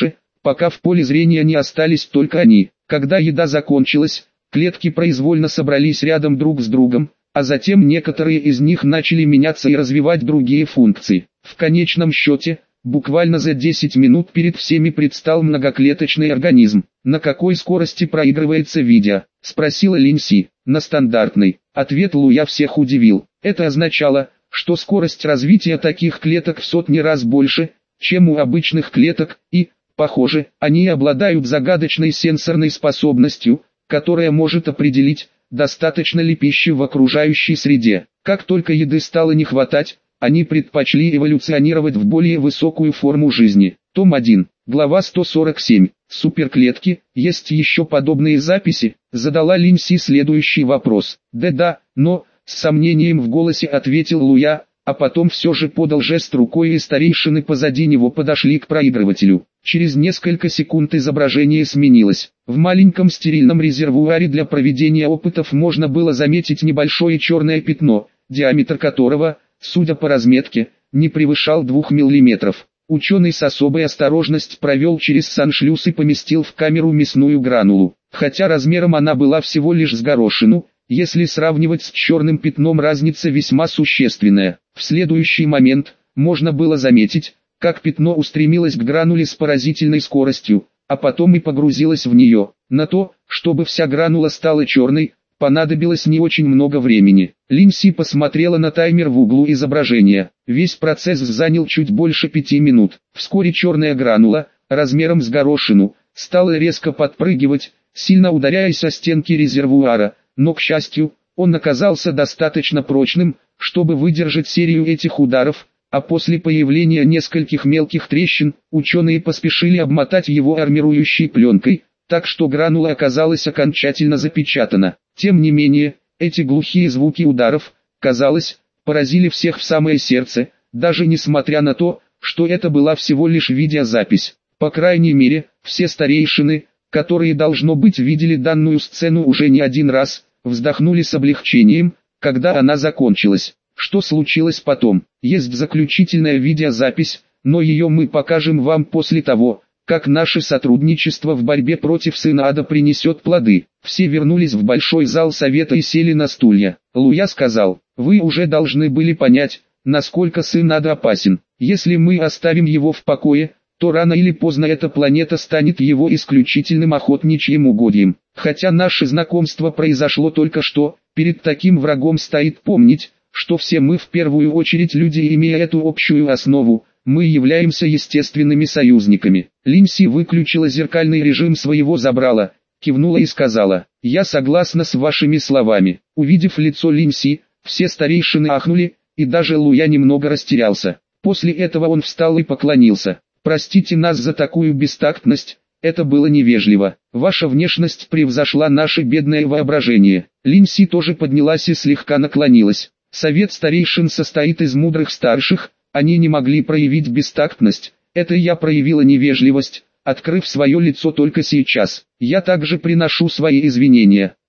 пока в поле зрения не остались только они. Когда еда закончилась, клетки произвольно собрались рядом друг с другом, а затем некоторые из них начали меняться и развивать другие функции. В конечном счете, буквально за десять минут перед всеми предстал многоклеточный организм. «На какой скорости проигрывается видео?» – спросила Линси. «На стандартной». Ответ Луя всех удивил. Это означало, что скорость развития таких клеток в сотни раз больше, чем у обычных клеток, и, похоже, они обладают загадочной сенсорной способностью, которая может определить, достаточно ли пищи в окружающей среде. Как только еды стало не хватать, они предпочли эволюционировать в более высокую форму жизни. Том один, глава сто сорок семь. Суперклетки, есть еще подобные записи? Задала Линси следующий вопрос. Да-да, но, с сомнением в голосе ответил Луя, а потом все же подал жест рукой, и старейшины позади него подошли к проигрывателю. Через несколько секунд изображение сменилось. В маленьком стерильном резервуаре для проведения опытов можно было заметить небольшое черное пятно, диаметр которого, судя по разметке, не превышал двух миллиметров. Ученый с особой осторожностью провел через саншлюз и поместил в камеру мясную гранулу. Хотя размером она была всего лишь с горошину, если сравнивать с черным пятном, разница весьма существенная. В следующий момент, можно было заметить, как пятно устремилось к грануле с поразительной скоростью, а потом и погрузилось в нее. На то, чтобы вся гранула стала черной, понадобилось не очень много времени. Линси посмотрела на таймер в углу изображения. Весь процесс занял чуть больше пяти минут. Вскоре черная гранула, размером с горошину, стала резко подпрыгивать, сильно ударяясь о стенки резервуара, но, к счастью, он оказался достаточно прочным, чтобы выдержать серию этих ударов, а после появления нескольких мелких трещин, ученые поспешили обмотать его армирующей пленкой, так что гранула оказалась окончательно запечатана. Тем не менее, эти глухие звуки ударов, казалось, поразили всех в самое сердце, даже несмотря на то, что это была всего лишь видеозапись. По крайней мере, все старейшины, которые, должно быть, видели данную сцену уже не один раз, вздохнули с облегчением, когда она закончилась. Что случилось потом? Есть заключительная видеозапись, но ее мы покажем вам после того, как наше сотрудничество в борьбе против Сына Ада принесет плоды. Все вернулись в большой зал совета и сели на стулья. Луя сказал: «Вы уже должны были понять, насколько Сын Ада опасен. Если мы оставим его в покое, то рано или поздно эта планета станет его исключительным охотничьим угодьем. Хотя наше знакомство произошло только что, перед таким врагом стоит помнить, что все мы в первую очередь люди, имея эту общую основу, мы являемся естественными союзниками». Линси выключила зеркальный режим своего забрала, кивнула и сказала: «Я согласна с вашими словами». Увидев лицо Линси, все старейшины ахнули, и даже Луя немного растерялся. После этого он встал и поклонился. «Простите нас за такую бестактность, это было невежливо. Ваша внешность превзошла наше бедное воображение». Линси тоже поднялась и слегка наклонилась. «Совет старейшин состоит из мудрых старших, они не могли проявить бестактность, это я проявила невежливость, открыв свое лицо только сейчас. Я также приношу свои извинения».